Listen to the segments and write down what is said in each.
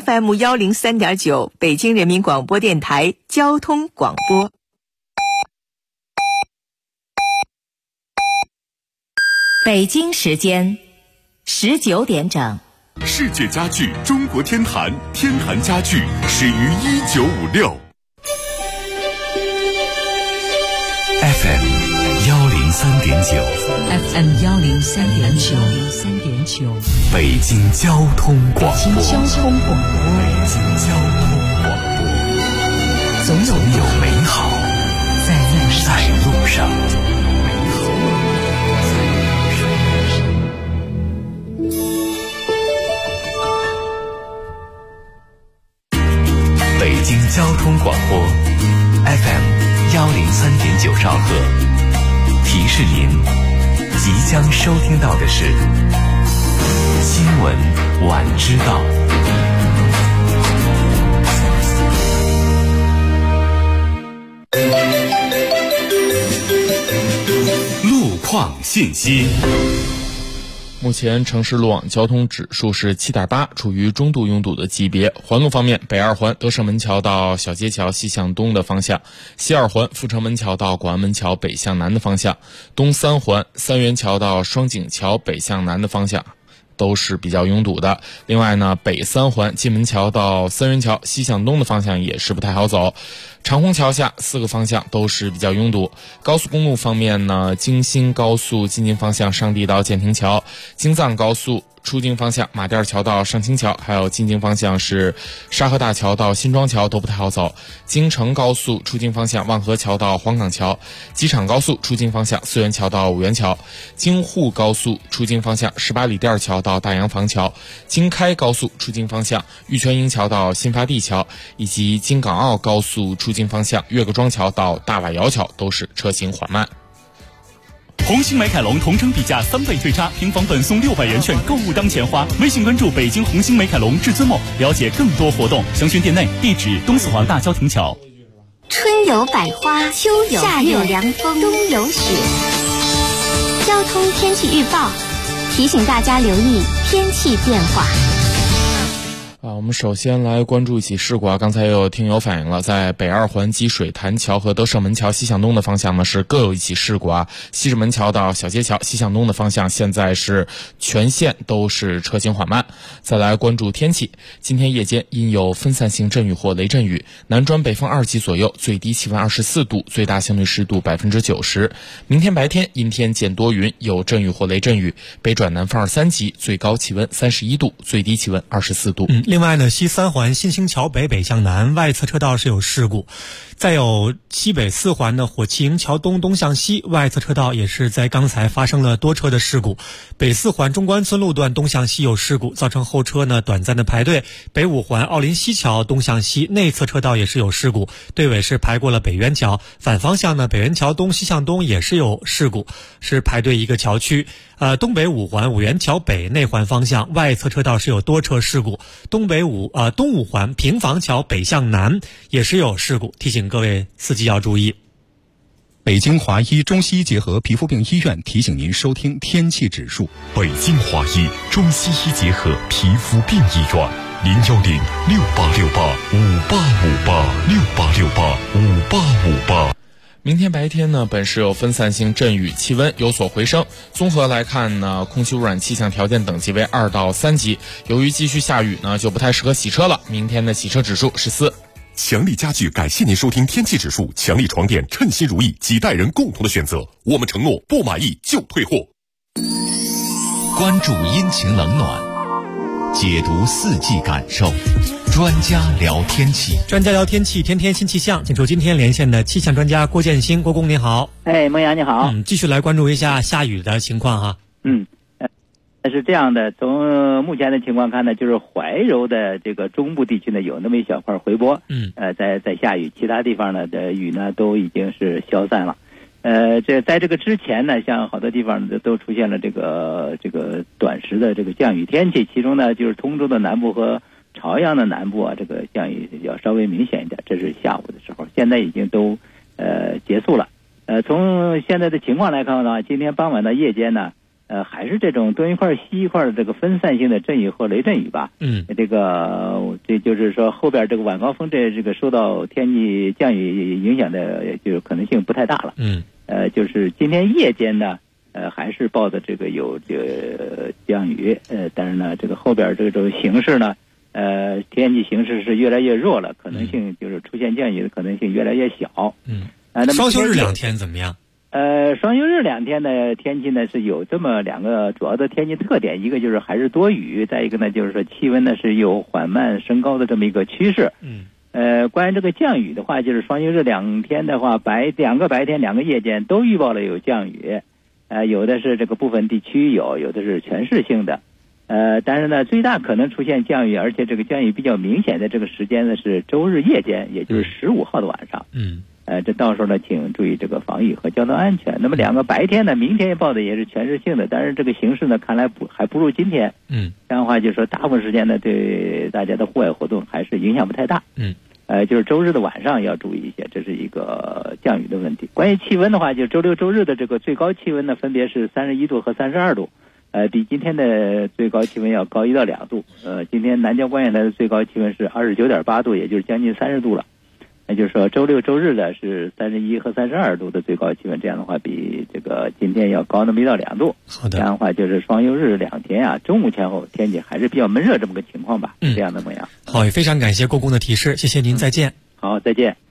FM103.9 北京人民广播电台交通广播。北京时间19点整。 世界家具中国天坛，天坛家具始于1956。FM 103.9 FM 103.9 北京交通广播。 北京交通广播，总有美好在路上。 北京交通广播 FM 103.9兆赫，提示您即将收听到的是新闻晚知道。路况信息。 目前城市路网交通指数是 7.8， 处于中度拥堵的级别。环路方面，北二环德胜门桥到小街桥西向东的方向，西二环阜成门桥到广安门桥北向南的方向，东三环三元桥到双井桥北向南的方向都是比较拥堵的。另外呢，北三环进门桥到三元桥西向东的方向也是不太好走。长虹桥下4个方向都是比较拥堵。高速公路方面呢，京新高速进京方向上地到建亭桥，京藏高速出京方向马甸桥到上清桥，还有进京方向是沙河大桥到新庄桥都不太好走。京承高速出京方向望河桥到黄岗桥，机场高速出京方向四元桥到五元桥，京沪高速出京方向18里店桥到大洋房桥，京开高速出京方向玉泉营桥到新发地桥，以及京港澳高速出京方向岳各庄桥到大瓦窑桥都是车行缓慢。 红星美凯龙同城比价3倍退差，平房本送600元券，购物当钱花。微信关注北京红星美凯龙至尊梦，了解更多活动。详询店内，地址东四环大郊亭桥。 春有百花，秋有夏有凉风，冬有雪。交通天气预报提醒大家留意天气变化。 我们首先来关注一起事故啊，刚才也有听友反映了，在北二环积水潭桥和德胜门桥西向东的方向呢是各有一起事故啊。西直门桥到小街桥西向东的方向现在是全线都是车行缓慢。再来关注天气，今天夜间因有分散性阵雨或雷阵雨，南转北风2级左右，最低气温24度，最大相对湿度90%。明天白天阴天见多云，有阵雨或雷阵雨，北转南风2、3级，最高气温31度，最低气温24度。 另外呢，西三环新兴桥北北向南外侧车道是有事故，再有西北四环的火器营桥东东向西外侧车道也是在刚才发生了多车的事故，北四环中关村路段东向西有事故，造成后车呢短暂的排队。北五环奥林西桥东向西内侧车道也是有事故，队尾是排过了北元桥，反方向呢北元桥东西向东也是有事故，是排队一个桥区。东北五环五元桥北内环方向外侧车道是有多车事故，东五环平房桥北向南也是有事故，提醒各位司机要注意。 北京华医中西医结合皮肤病医院提醒您收听天气指数。 北京华医中西医结合皮肤病医院，0106868586868685858。 明天白天呢，本市有分散性阵雨，气温有所回升。综合来看呢，空气污染气象条件等级为2到3级。由于继续下雨呢，就不太适合洗车了。明天的洗车指数是4。 强力家具感谢您收听天气指数，强力床垫称心如意，几代人共同的选择。我们承诺不满意就退货。 关注阴晴冷暖，解读四季感受，专家聊天气。 专家聊天气，天天新气象。请出今天连线的气象专家郭建新，郭工您好。 孟阳你好。 继续来关注一下下雨的情况哈。 是这样的，从目前的情况看呢，就是怀柔的这个中部地区呢有那么一小块回波，在下雨，其他地方呢的雨呢都已经是消散了。在这个之前呢，像好多地方都出现了这个短时的这个降雨天气，其中呢就是通州的南部和朝阳的南部啊，这个降雨要稍微明显一点，这是下午的时候，现在已经都结束了。从现在的情况来看的话，今天傍晚到夜间呢，还是这种东一块西一块的这个分散性的阵雨或雷阵雨吧。这所以就是说后边这个晚高峰这个受到天气降雨影响的就可能性不太大了。就是今天夜间呢，还是报的这个有这个降雨，但是呢，这个后边这种形势呢，天气形势是越来越弱了，可能性就是出现降雨的可能性越来越小。那么双休日2天怎么样？ 双休日2天的天气呢是有这么2个主要的天气特点，一个就是还是多雨，再一个呢就是说气温呢是有缓慢升高的这么一个趋势。关于这个降雨的话，就是双休日2天的话，2个白天2个夜间都预报了有降雨，有的是这个部分地区有的是全市性的，但是呢最大可能出现降雨，而且这个降雨比较明显的这个时间呢是周日夜间，也就是15号的晚上。这到时候呢请注意这个防御和交通安全。那么2个白天呢，明天报的也是全市性的，但是这个形势呢看来还不如今天。这样的话就是说大部分时间呢对大家的户外活动还是影响不太大。就是周日的晚上要注意一些，这是一个降雨的问题。关于气温的话，就周六周日的这个最高气温呢分别是31度和32度，比今天的最高气温要高1到2度。今天南郊观远台的最高气温是29.8度，也就是将近30度了。那就是说周六周日的是31和32度的最高气温，这样的话比这个今天要高那么1到2度。 好的。 这样的话就是双休日2天啊，中午前后天气还是比较闷热这么个情况吧。这样的模样。 好，也非常感谢郭工的提示，谢谢您，再见。 好，再见。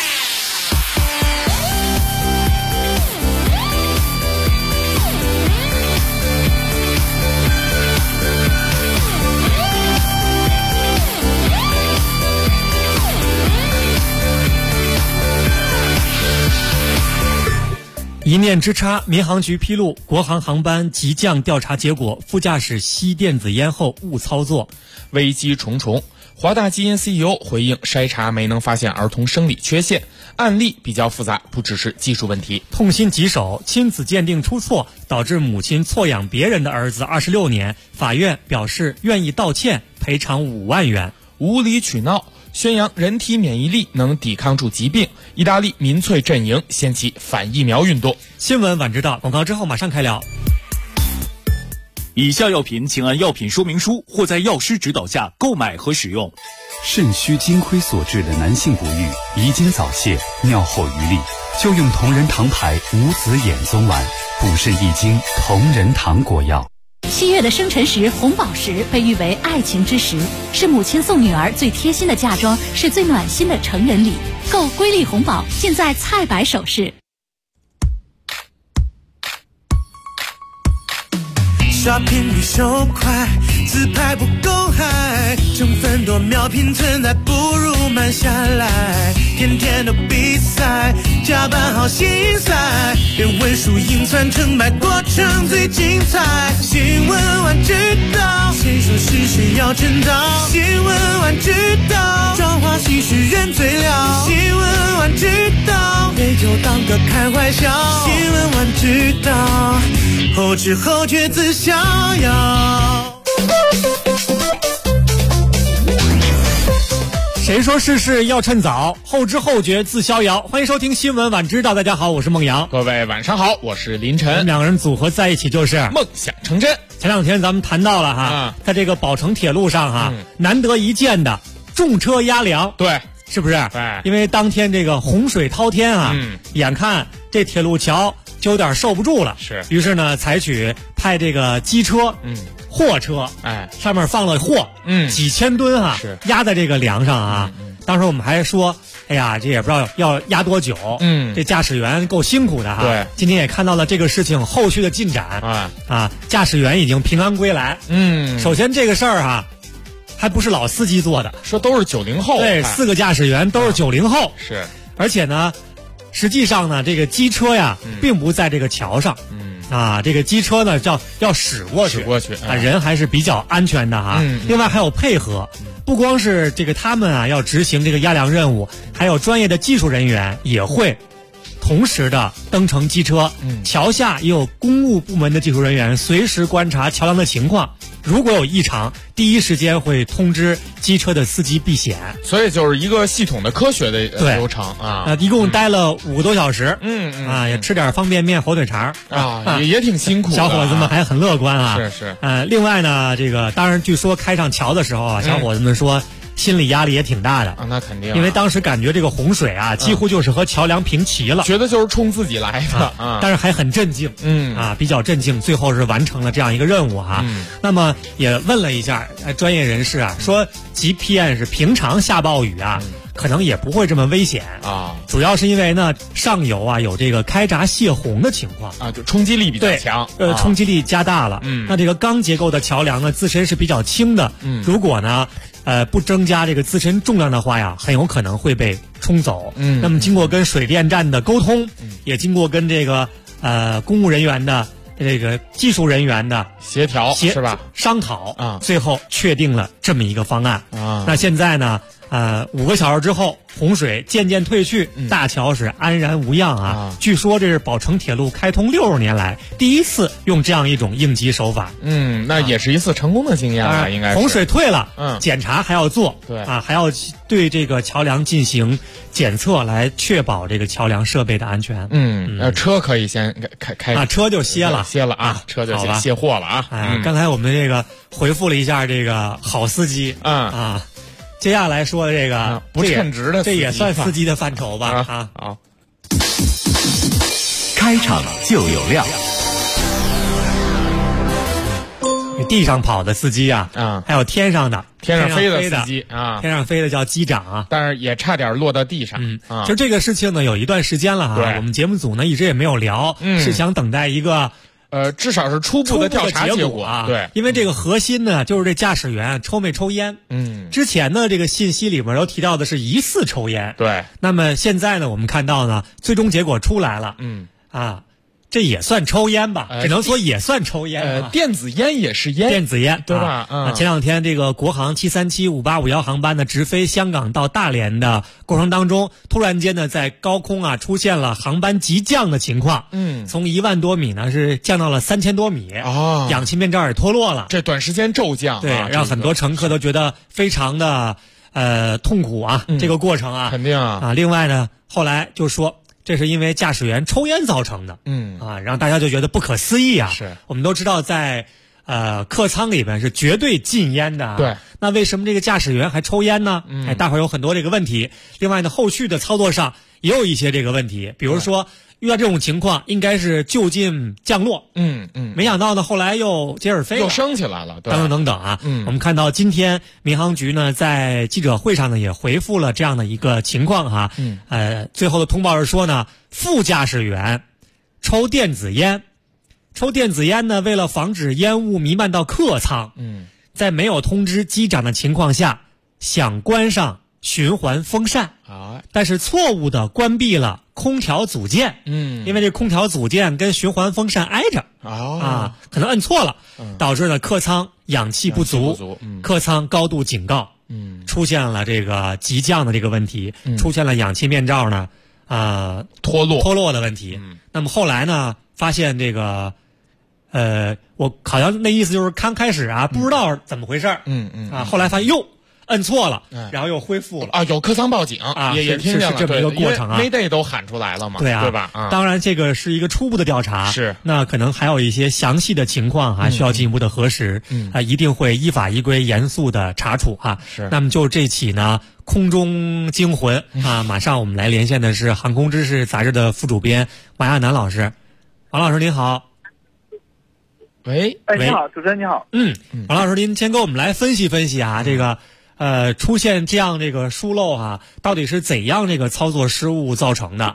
一念之差，民航局披露，国航航班急降调查结果，副驾驶吸电子烟后误操作， 危机重重。华大基因 CEO 回应筛查没能发现儿童生理缺陷，案例比较复杂，不只是技术问题。 痛心疾首，亲子鉴定出错，导致母亲错养别人的儿子26年，法院表示愿意道歉，赔偿5万元。 无理取闹，宣扬人体免疫力能抵抗住疾病。意大利民粹阵营掀起反疫苗运动。 新闻晚知道，广告之后马上开聊。 以下药品请按药品说明书或在药师指导下购买和使用。 肾虚金亏所致的男性不育、遗精早泄、尿后余力，就用同仁堂牌无籽眼松丸，补肾益精同仁堂果药。 7月的生辰石红宝石被誉为爱情之石，是母亲送女儿最贴心的嫁妆，是最暖心的成人礼。购瑰丽红宝尽在菜百首饰。 刷屏率手快，自拍不够嗨，成分多秒拼存在，不如慢下来。天天都比赛，加班好心塞，连文书赢算成败过程最精彩。新闻晚知道，谁说是谁要趁早？新闻晚知道，朝花夕拾人最了。新闻晚知道，杯酒当歌开怀笑。新闻晚知道，后知后觉自逍遥。 谁说事事要趁早，后知后觉自逍遥。欢迎收听新闻晚知道，大家好，我是孟阳。 各位晚上好，我是林晨。 我们2个人组合在一起就是梦想成真。 前2天咱们谈到了哈，在这个宝成铁路上哈，难得一见的重车压梁， 对， 是不是？ 对， 因为当天这个洪水滔天啊，眼看这铁路桥就有点受不住了， 是。 于是呢，采取派这个机车，货车，上面放了货，几千吨啊， 是压在这个梁上啊。当时我们还说，哎呀，这也不知道要压多久，这驾驶员够辛苦的哈。 对， 今天也看到了这个事情后续的进展驾驶员已经平安归来。首先这个事儿哈，还不是老司机做的， 说都是90后， 对，4个驾驶员都是90后， 是， 而且呢，实际上呢，这个机车呀，并不在这个桥上。这个机车呢要驶过去人还是比较安全的哈。另外还有配合，不光是这个他们啊要执行这个压梁任务，还有专业的技术人员也会同时的登乘机车。桥下也有公务部门的技术人员随时观察桥梁的情况，如果有异常，第一时间会通知机车的司机避险。 所以就是一个系统的科学的流程啊。 一共待了5个多小时，也吃点方便面、火腿肠也挺辛苦的。 小伙子们还很乐观啊。 是。 另外呢，这个当然据说开上桥的时候啊，小伙子们说心理压力也挺大的啊，那肯定， 因为当时感觉这个洪水啊，几乎就是和桥梁平齐了， 觉得就是冲自己来的啊， 但是还很镇静，比较镇静，最后是完成了这样一个任务哈。那么也问了一下专业人士啊，说即便是平常下暴雨啊，可能也不会这么危险啊，主要是因为呢上游啊有这个开闸泄洪的情况啊，就冲击力比较强， 冲击力加大了。那这个钢结构的桥梁呢自身是比较轻的，如果呢不增加这个自身重量的话呀，很有可能会被冲走。那么经过跟水电站的沟通，也经过跟这个公务人员的这个技术人员的协调是吧？ 商讨啊，最后确定了这么一个方案啊。那现在呢，5个小时之后，洪水渐渐退去，大桥是安然无恙啊。据说这是宝成铁路开通60年来第一次用这样一种应急手法。 那也是一次成功的经验了，应该是。 洪水退了，检查还要做， 对啊，还要对这个桥梁进行检测，来确保这个桥梁设备的安全。 车可以先开啊，车就歇了啊，车就先卸货了啊。 刚才我们这个回复了一下这个好司机接下来说的这个不称职的， 这也算司机的范畴吧？ 好， 开场就有料。 地上跑的司机啊，还有天上飞的司机啊， 天上飞的叫机长啊， 但是也差点落到地上。 就这个事情呢，有一段时间了对， 我们节目组呢一直也没有聊，是想等待一个。 至少是初步的调查结果啊， 对， 因为这个核心呢，就是这驾驶员抽没抽烟。之前呢，这个信息里面都提到的是疑似抽烟。 对， 那么现在呢，我们看到呢，最终结果出来了。这也算抽烟吧，只能说也算抽烟。 电子烟也是烟， 电子烟对吧？ 前2天这个国航737、5851航班呢直飞香港到大连的过程当中，突然间呢在高空出现了航班急降的情况。从1万多米呢是降到了3000多米氧气面罩也脱落了。 这短时间骤降， 对，让很多乘客都觉得非常的痛苦啊，这个过程肯定啊。 另外呢，后来就说。这是因为驾驶员抽烟造成的，让大家就觉得不可思议啊！ 是我们都知道在客舱里边是绝对禁烟的， 对。 那为什么这个驾驶员还抽烟呢？大伙儿有很多这个问题。另外呢，后续的操作上也有一些这个问题，比如说遇到这种情况，应该是就近降落，没想到呢，后来又接着飞了， 又升起来了，对， 等等啊。我们看到今天民航局呢在记者会上呢也回复了这样的一个情况哈，最后的通报是说呢，副驾驶员抽电子烟呢，为了防止烟雾弥漫到客舱，在没有通知机长的情况下，想关上循环风扇但是错误的关闭了空调组件，因为这空调组件跟循环风扇挨着可能摁错了，导致呢客舱氧气不足，客舱高度警告，出现了这个急降的这个问题，出现了氧气面罩呢脱落的问题。那么后来呢，发现这个我好像那意思就是刚开始不知道怎么回事后来发现摁错了，然后又恢复了有客舱报警也听见了， 这么一个过程 Mayday 都喊出来了嘛，对吧？ 当然这个是一个初步的调查， 是那可能还有一些详细的情况还需要进一步的核实，一定会依法依规严肃的查处是。 那么就这起呢空中惊魂马上我们来连线的是《航空知识》杂志的副主编王亚楠老师。王老师您好。 喂， 你好，主持人你好。 王老师您先给我们来分析分析这个出现这样这个疏漏到底是怎样这个操作失误造成的？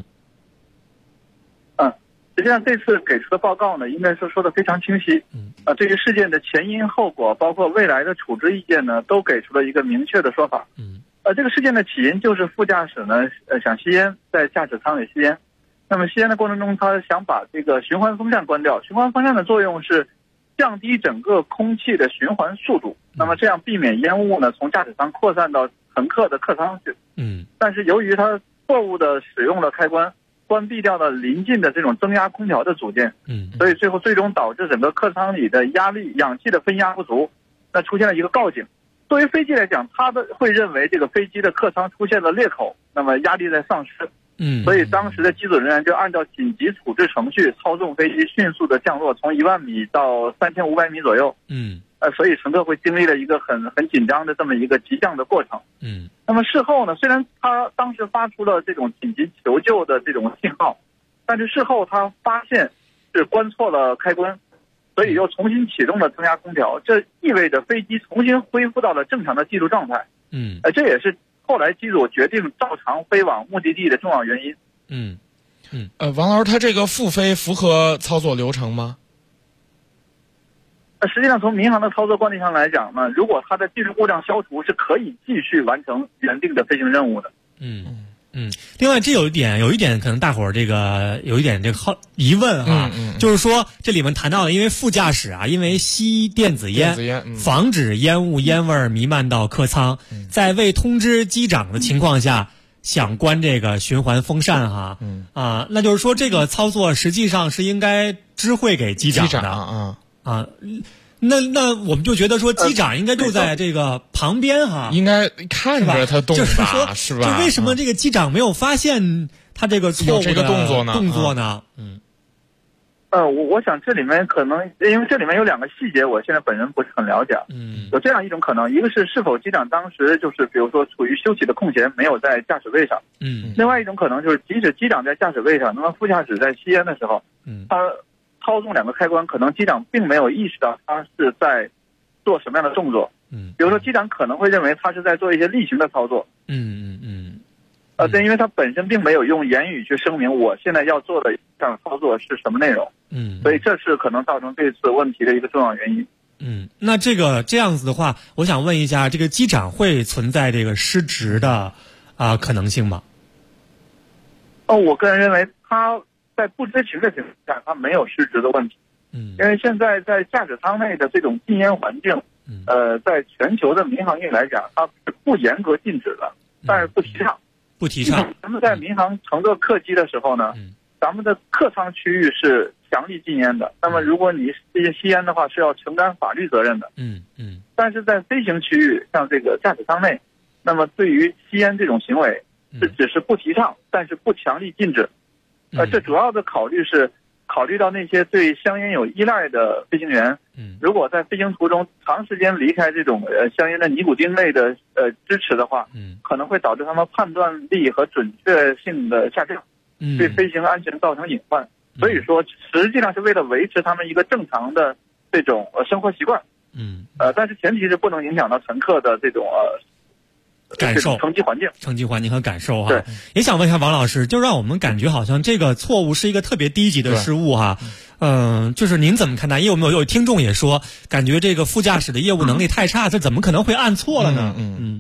实际上这次给出的报告呢，应该是说的非常清晰。对于事件的前因后果，包括未来的处置意见呢，都给出了一个明确的说法。这个事件的起因就是副驾驶呢，想吸烟，在驾驶舱里吸烟。那么吸烟的过程中，他想把这个循环风扇关掉。循环风扇的作用是降低整个空气的循环速度，那么这样避免烟雾呢从驾驶舱扩散到乘客的客舱去。但是由于他错误的使用了开关，关闭掉了临近的这种增压空调的组件，所以最终导致整个客舱里的压力氧气的分压不足，那出现了一个告警。作为飞机来讲，他会认为这个飞机的客舱出现了裂口，那么压力在丧失。所以当时的机组人员就按照紧急处置程序操纵飞机迅速的降落，从1万米到3500米左右。 所以乘客会经历了一个很紧张的这么一个急降的过程。那么事后呢，虽然他当时发出了这种紧急求救的这种信号，但是事后他发现是关错了开关，所以又重新启动了增压空调，这意味着飞机重新恢复到了正常的技术状态。这也是后来机组决定照常飞往目的地的重要原因。 王老师，他这个复飞符合操作流程吗？ 实际上，从民航的操作惯例上来讲呢，如果它的技术故障消除，是可以继续完成原定的飞行任务的。 另外，这有一点可能大伙儿这个有一点这个疑问哈，就是说这里面谈到了，因为副驾驶啊，因为吸电子烟，防止烟雾烟味弥漫到客舱，在未通知机长的情况下，想关这个循环风扇哈，那就是说这个操作实际上是应该知会给机长的那我们就觉得说机长应该就在这个旁边哈， 应该看着他动吧， 就是说是吧？ 就为什么这个机长没有发现他这个错误的动作呢？ 我想这里面可能因为这里面有2个细节，我现在本人不是很了解。有这样一种可能，一个是否机长当时就是比如说处于休息的空闲，没有在驾驶位上。另外一种可能就是即使机长在驾驶位上，那么副驾驶在吸烟的时候，他操纵2个开关，可能机长并没有意识到他是在做什么样的动作。比如说机长可能会认为他是在做一些例行的操作。对，因为他本身并没有用言语去声明我现在要做的这样操作是什么内容。所以这是可能造成这次问题的一个重要原因。 那这样子的话，我想问一下，这个机长会存在这个失职的可能性吗？ 我个人认为他在不知情的情况下，他没有失职的问题。因为现在在驾驶舱内的这种禁烟环境，在全球的民航业来讲，它是不严格禁止的，但是不提倡。咱们在民航乘坐客机的时候呢，咱们的客舱区域是强力禁烟的。那么如果你吸烟的话，是要承担法律责任的。但是在飞行区域，像这个驾驶舱内，那么对于吸烟这种行为是只是不提倡，但是不强力禁止。这主要的考虑是考虑到那些对香烟有依赖的飞行员，如果在飞行途中长时间离开这种香烟的尼古丁类的支持的话，可能会导致他们判断力和准确性的下降，对飞行安全造成隐患。所以说，实际上是为了维持他们一个正常的这种生活习惯。但是前提是不能影响到乘客的这种感受、 乘机环境和感受哈。 对， 也想问一下王老师，就让我们感觉好像这个错误是一个特别低级的失误哈。就是您怎么看待？因为我们有听众也说，感觉这个副驾驶的业务能力太差，这怎么可能会按错了呢？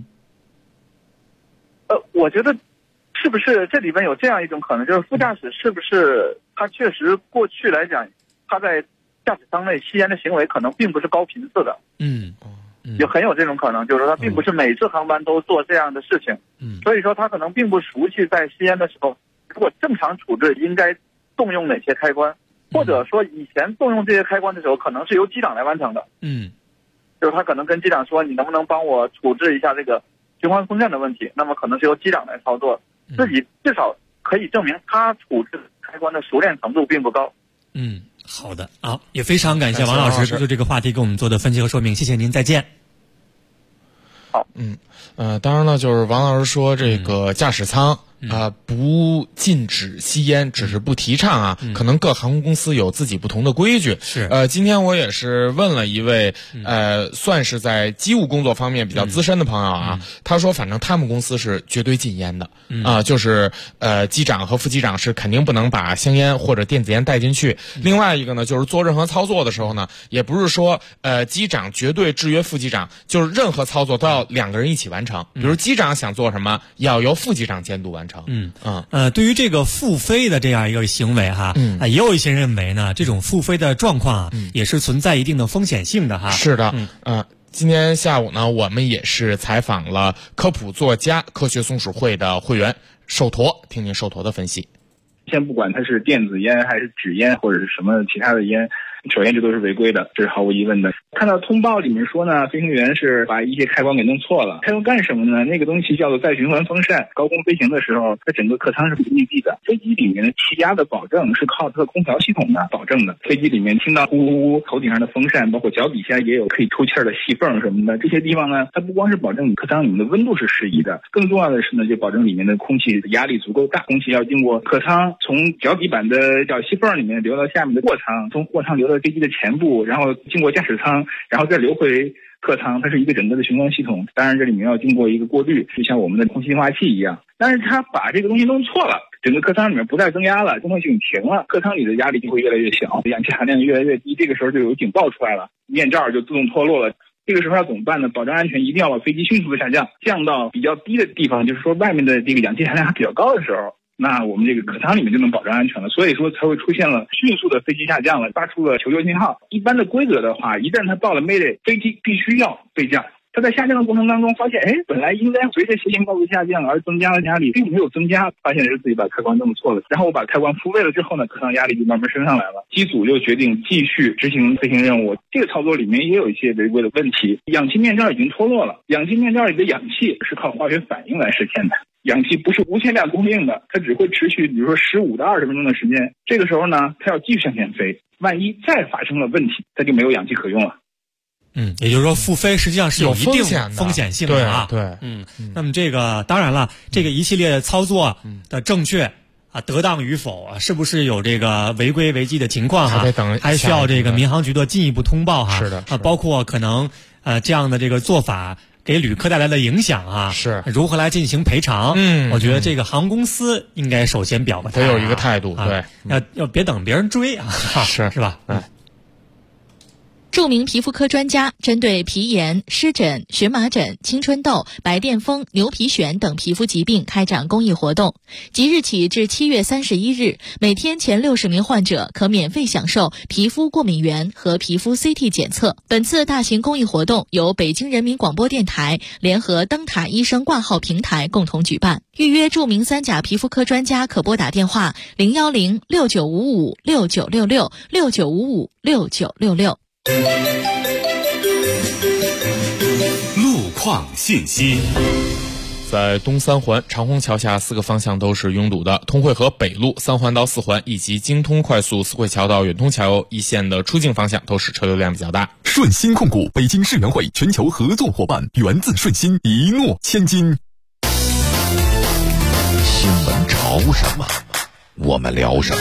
我觉得是不是这里面有这样一种可能，就是副驾驶是不是他确实过去来讲，他在驾驶舱内吸烟的行为可能并不是高频次的。也很有这种可能，就是说他并不是每次航班都做这样的事情。所以说他可能并不熟悉在吸烟的时候，如果正常处置应该动用哪些开关，或者说以前动用这些开关的时候，可能是由机长来完成的。就是他可能跟机长说，你能不能帮我处置一下这个循环风扇的问题，那么可能是由机长来操作，自己至少可以证明他处置开关的熟练程度并不高。 好的，也非常感谢王老师就这个话题给我们做的分析和说明，谢谢您，再见。 好， 当然了，就是王老师说这个驾驶舱不禁止吸烟，只是不提倡啊。可能各航空公司有自己不同的规矩。今天我也是问了一位算是在机务工作方面比较资深的朋友啊，他说反正他们公司是绝对禁烟的就是机长和副机长是肯定不能把香烟或者电子烟带进去。另外一个呢，就是做任何操作的时候呢，也不是说机长绝对制约副机长，就是任何操作都要2个人一起完成。比如机长想做什么，要由副机长监督完成。 对于这个复飞的这样一个行为哈，也有一些人认为呢，这种复飞的状况也是存在一定的风险性的哈。 是的，今天下午呢，我们也是采访了科普作家科学松鼠会的会员寿驼，听听寿驼的分析。 先不管它是电子烟还是纸烟或者是什么其他的烟， 首先这都是违规的，这是毫无疑问的。看到通报里面说呢，飞行员是把一些开关给弄错了。开关干什么呢？那个东西叫做再循环风扇。高空飞行的时候，它整个客舱是不密闭的，飞机里面的气压的保证是靠它的空调系统的保证的。飞机里面听到呼呼呼，头顶上的风扇，包括脚底下也有可以出气儿的细缝什么的，这些地方呢，它不光是保证你客舱里面的温度是适宜的，更重要的是呢，就保证里面的空气压力足够大，空气要经过客舱，从脚底板的小细缝里面流到下面的货舱，从货舱流到飞机的前部，然后经过驾驶舱，然后再流回客舱，它是一个整个的循环系统。当然这里面要经过一个过滤，就像我们的空气净化器一样。但是它把这个东西弄错了，整个客舱里面不再增压了，中控系统停了，客舱里的压力就会越来越小，氧气含量越来越低，这个时候就有警报出来了，面罩就自动脱落了。这个时候要怎么办呢？保证安全，一定要把飞机迅速的下降，降到比较低的地方，就是说外面的这个氧气含量还比较高的时候，那我们这个客舱里面就能保证安全了。所以说才会出现了迅速的飞机下降了，发出了求救信号。一般的规则的话，一旦它到了 Mayday， 飞机必须要备降。它在下降的过程当中发现，本来应该随着斜行高度下降而增加了压力，并没有增加，发现是自己把开关弄错了。然后我把开关复位了之后呢，客舱压力就慢慢升上来了。机组就决定继续执行飞行任务。这个操作里面也有一些违规的问题，氧气面罩已经脱落了，氧气面罩里的氧气是靠化学反应来实现的。氧气不是无限量供应的，它只会持续比如说15到20分钟的时间。这个时候呢，它要继续向前飞，万一再发生了问题，它就没有氧气可用了。 也就是说复飞实际上是有一定风险性的啊。 对， 那么这个当然了，这个一系列操作的正确得当与否啊，是不是有这个违规违纪的情况哈？还需要这个民航局的进一步通报哈。 是的， 包括可能这样的这个做法给旅客带来的影响啊， 是如何来进行赔偿？我觉得这个航空公司应该首先表个态， 得有一个态度，对， 要别等别人追啊，是吧？ 著名皮肤科专家针对皮炎、湿疹、荨麻疹、青春痘、白癜风、牛皮癣等皮肤疾病开展公益活动。即日起至7月31日，每天前60名患者可免费享受皮肤过敏原和皮肤 CT 检测。本次大型公益活动由北京人民广播电台联合灯塔医生挂号平台共同举办。预约著名3甲皮肤科专家可拨打电话010-6955-6966 6955-6966。 路况信息。 在东三环长虹桥下4个方向都是拥堵的，通惠河北路3环到4环以及京通快速四惠桥到远通桥一线的出境方向都是车流量比较大。 顺鑫控股北京世园会全球合作伙伴，源自顺鑫，一诺千金。 新闻潮什么，我们聊什么。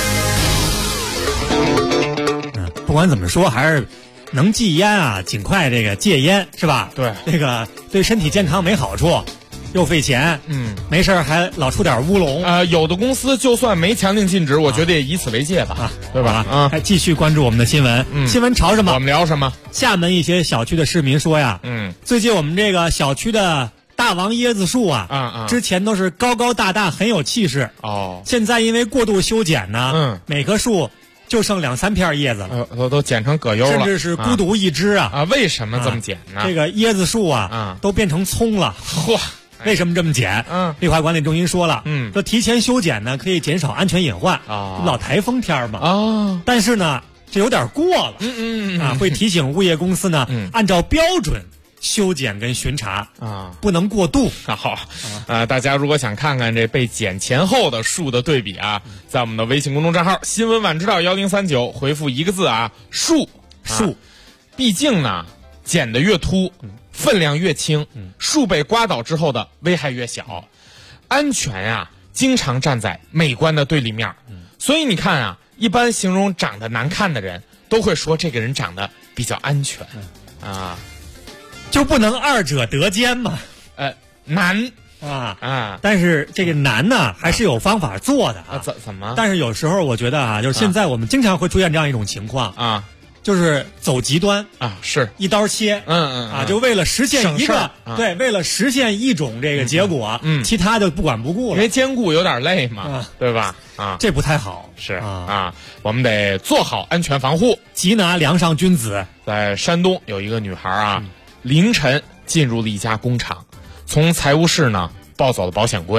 不管怎么说，还是能戒烟啊，尽快这个戒烟是吧？ 对， 这个对身体健康没好处，又费钱，没事还老出点乌龙。 有的公司就算没强令禁止，我觉得也以此为戒吧，对吧？ 还继续关注我们的新闻，新闻潮什么？ 我们聊什么？ 厦门一些小区的市民说呀，最近我们这个小区的大王椰子树之前都是高高大大很有气势现在因为过度修剪呢，每棵树就剩2-3片叶子了， 都剪成葛优了， 甚至是孤独一只为什么这么剪呢？ 这个椰子树都变成葱了，为什么这么剪？绿化管理中心说了，说提前修剪呢可以减少安全隐患老台风天嘛但是呢这有点过了会提醒物业公司呢按照标准修剪跟巡查不能过度。 好，大家如果想看看这被剪前后的树的对比在我们的微信公众账号新闻晚知道1039回复1个字树。毕竟呢剪得越秃分量越轻树被刮倒之后的危害越小，安全经常站在美观的对立面所以你看一般形容长得难看的人都会说这个人长得比较安全就不能二者得兼嘛？ 难但是这个难呢，还是有方法做的怎么？ 但是有时候我觉得就是现在我们经常会出现这样一种情况就是走极端是一刀切就为了实现一个对，为了实现一种这个结果其他的不管不顾了， 因为兼顾有点累嘛对吧？ 这不太好。 是我们得做好安全防护， 缉拿梁上君子。 在山东有一个女孩凌晨进入了一家工厂，从财务室呢抱走了保险柜。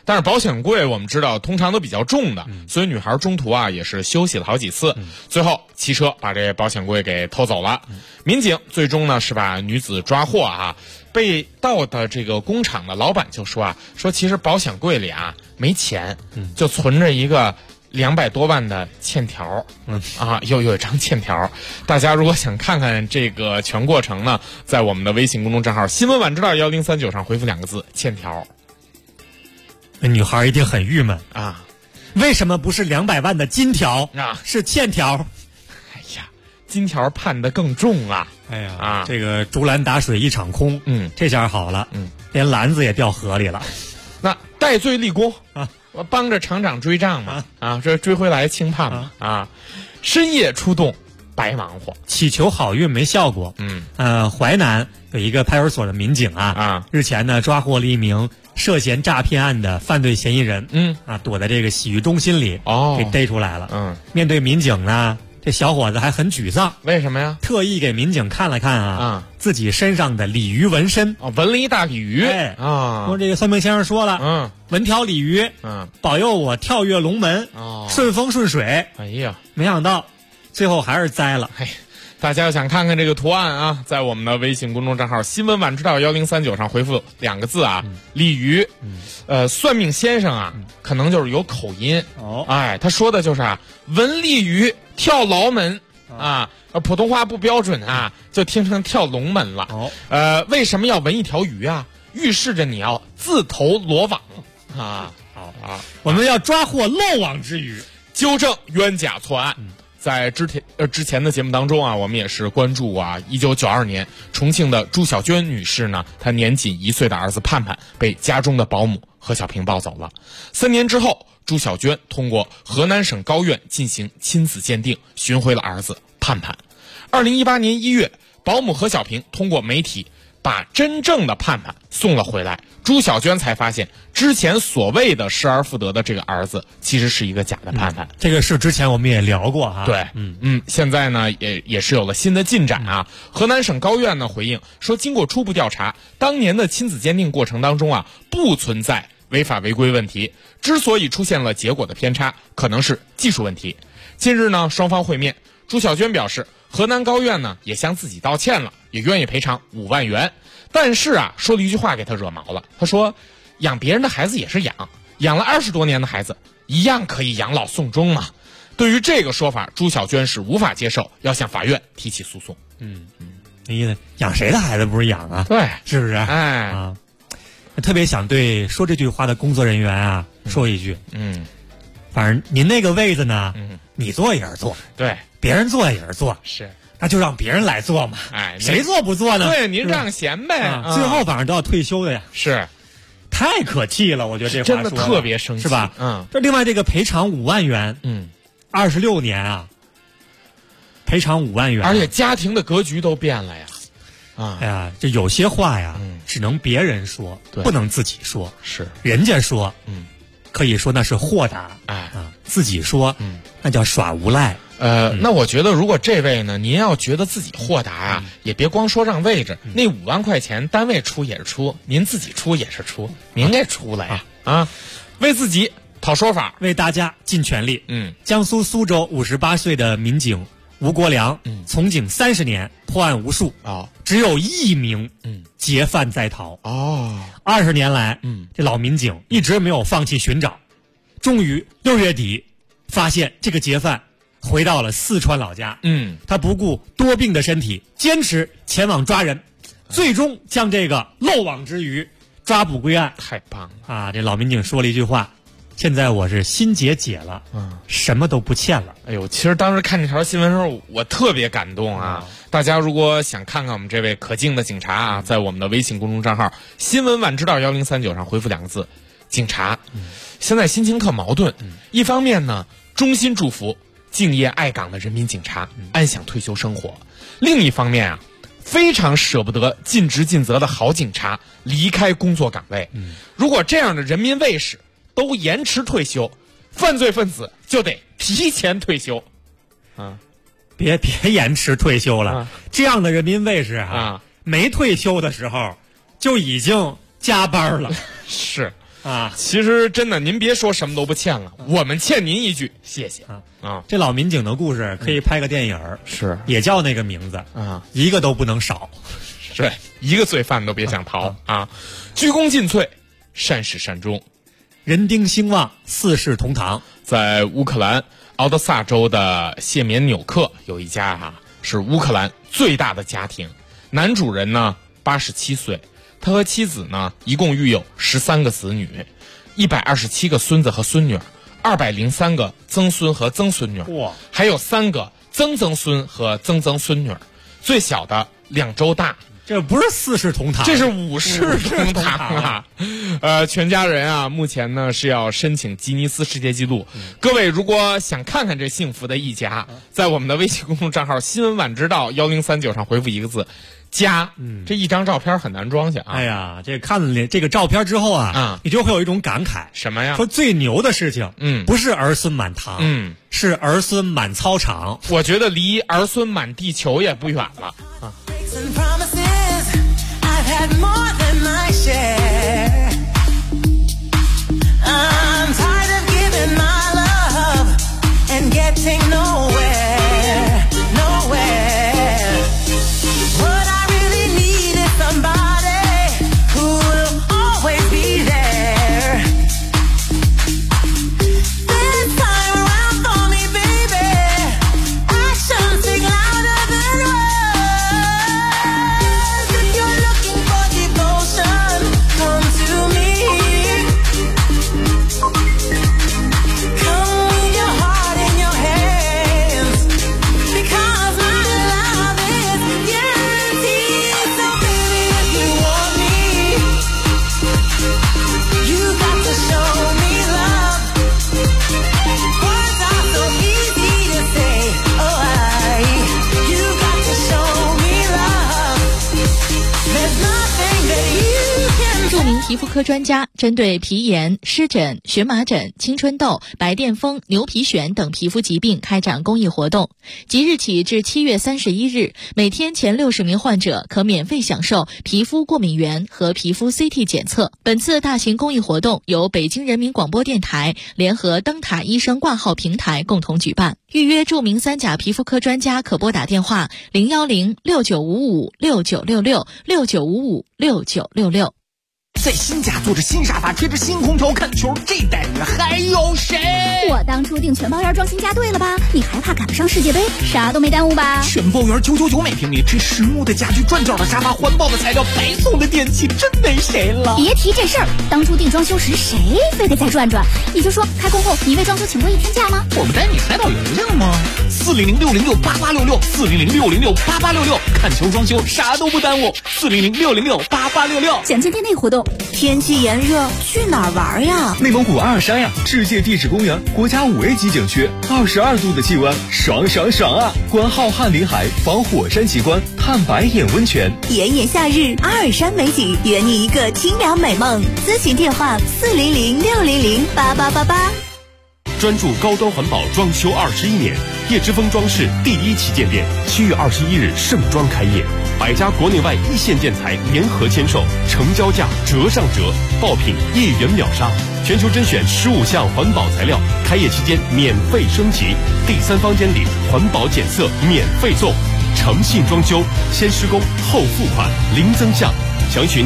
但是保险柜我们知道通常都比较重的，所以女孩中途啊也是休息了好几次，最后骑车把这保险柜给偷走了。民警最终呢是把女子抓获啊。被盗的这个工厂的老板就说说其实保险柜里没钱，就存着一个200多万的欠条，有一张欠条。大家如果想看看这个全过程呢，在我们的微信公众账号新闻晚知道1039上回复2个字欠条。 那女孩一定很郁闷啊， 为什么不是200万的金条是欠条？ 哎呀，金条判得更重啊！ 哎呀这个竹篮打水一场空，这下好了，连篮子也掉河里了。 那戴罪立功我帮着厂长追账嘛这追回来轻判嘛深夜出动白忙活， 祈求好运没效果。淮南有一个派出所的民警日前呢抓获了一名涉嫌诈骗案的犯罪嫌疑人，躲在这个洗浴中心里给逮出来了。面对民警呢，这小伙子还很沮丧， 为什么呀？ 特意给民警看了看自己身上的鲤鱼纹身， 纹了一大鲤鱼。 说这个算命先生说了，纹条鲤鱼，保佑我跳跃龙门，顺风顺水。 哎呀， 没想到最后还是栽了。 大家要想看看这个图案在我们的微信公众账号新闻晚知道1039上回复2个字鲤鱼。算命先生可能就是有口音他说的就是纹鲤鱼跳牢门普通话不标准就听成跳龙门了。为什么要纹一条鱼预示着你要自投罗网我们要抓获漏网之鱼， 纠正冤假错案。在之前的节目当中我们也是关注1992年重庆的朱小娟女士呢，她年仅1岁的儿子盼盼被家中的保姆何小平抱走了。3年之后，朱小娟通过河南省高院进行亲子鉴定，寻回了儿子盼盼。2018年1月，保姆何小平通过媒体把真正的盼盼送了回来，朱小娟才发现之前所谓的失而复得的这个儿子其实是一个假的盼盼。 这个事之前我们也聊过对，现在呢也是有了新的进展河南省高院呢回应说，经过初步调查，当年的亲子鉴定过程当中不存在违法违规问题，之所以出现了结果的偏差，可能是技术问题。近日呢，双方会面，朱小娟表示，河南高院呢也向自己道歉了，也愿意赔偿5万元。但是说了一句话给他惹毛了，他说养别人的孩子也是养了20多年的孩子一样可以养老送终嘛。对于这个说法，朱小娟是无法接受，要向法院提起诉讼。 那意思养谁的孩子不是养对， 是不是？特别想对说这句话的工作人员说一句，反正您那个位子呢，你做也是做， 对， 别人做也是做， 是， 那就让别人来做嘛，谁做不做呢？ 对，您让贤呗， 最后反正都要退休的呀， 是， 太可气了，我觉得这话真的特别生气， 是吧？这另外这个赔偿5万元，26年赔偿5万元， 而且家庭的格局都变了呀。 哎呀，这有些话呀，只能别人说，不能自己说。 是， 人家说，可以说那是豁达，自己说，那叫耍无赖。 那我觉得，如果这位呢，您要觉得自己豁达也别光说让位置，那5万块钱单位出也是出，您自己出也是出，您给出来呀为自己讨说法， 为大家尽全力。江苏苏州58岁的民警吴国良，从警30年，破案无数只有1名劫犯在逃。20年来，这老民警一直没有放弃寻找，终于6月底发现这个劫犯回到了四川老家。他不顾多病的身体，坚持前往抓人，最终将这个漏网之鱼抓捕归案。 太棒了这老民警说了一句话，现在我是心结解了，什么都不欠了。 哎呦，其实当时看这条新闻的时候，我特别感动大家如果想看看我们这位可敬的警察在我们的微信公众账号新闻晚知道1039上回复2个字警察。现在心情特矛盾，一方面呢，衷心祝福敬业爱岗的人民警察安享退休生活，另一方面非常舍不得尽职尽责的好警察离开工作岗位。如果这样的人民卫士都延迟退休，犯罪分子就得提前退休。 别延迟退休了，这样的人民卫士没退休的时候就已经加班了。 是啊！其实真的，您别说什么都不欠了，我们欠您一句谢谢啊！ 这老民警的故事可以拍个电影， 是也叫那个名字啊，一个都不能少， 对，一个罪犯都别想逃啊！鞠躬尽瘁，善始善终， 人丁兴旺，四世同堂。 在乌克兰敖德萨州的谢缅纽克有一家是乌克兰最大的家庭，男主人呢87岁，他和妻子呢一共育有13个子女，127个孙子和孙女，203个曾孙和曾孙女，还有3个曾曾孙和曾曾孙女，最小的2周大。 这不是四世同堂， 这是5世同堂啊！全家人目前呢是要申请吉尼斯世界纪录。各位如果想看看这幸福的一家，在我们的微信公众账号新闻晚知道1039上回复一个字家，这一张照片很难装下啊！ 哎呀，这看了这个照片之后你就会有一种感慨， 什么呀？ 说最牛的事情，不是儿孙满堂，是儿孙满操场。 我觉得离儿孙满地球也不远了啊！ Had more than my share. I'm tired of giving my love and getting nowhere, nowhere. What I really need is somebody who will always be there. This time around for me, baby, actions speak louder than words. 皮肤科专家针对皮炎、湿疹、荨麻疹、青春痘、白癜风、牛皮癣等皮肤疾病开展公益活动。即日起至7月31日，每天前60名患者可免费享受皮肤过敏原和皮肤 CT 检测。本次大型公益活动由北京人民广播电台联合灯塔医生挂号平台共同举办。预约著名3甲皮肤科专家可拨打电话0106955696669556966。 在新家坐着新沙发，吹着新空调看球，这待遇还有谁？ 我当初订全包园装新家对了吧？你还怕赶不上世界杯？啥都没耽误吧？ 全包园999每平米，这实木的家具、转角的沙发、环保的材料、白送的电器，真没谁了。 别提这事儿，当初订装修时谁非得再转转？你就说开工后你为装修请过1天假吗？ 我们带你海岛游去了吗？400-606-8866，400-606-8866，看球装修啥都不耽误。400-606-8866。 讲解店内活动。 天气炎热，去哪儿玩呀？ 内蒙古阿尔山呀，世界地质公园，国家5A 级景区，22度的气温，爽爽爽啊！观浩瀚林海，访火山奇观，探白眼温泉。 炎炎夏日，阿尔山美景，圆你一个清凉美梦。咨询电话400-600-8888。 专注高端环保装修21年，叶之峰装饰第1旗舰店7月21日盛装开业，100家国内外一线建材联合签售，成交价折上折，爆品1元秒杀，全球甄选15项环保材料，开业期间免费升级，第3房间里环保检测免费送，诚信装修，先施工后付款，零增项。详询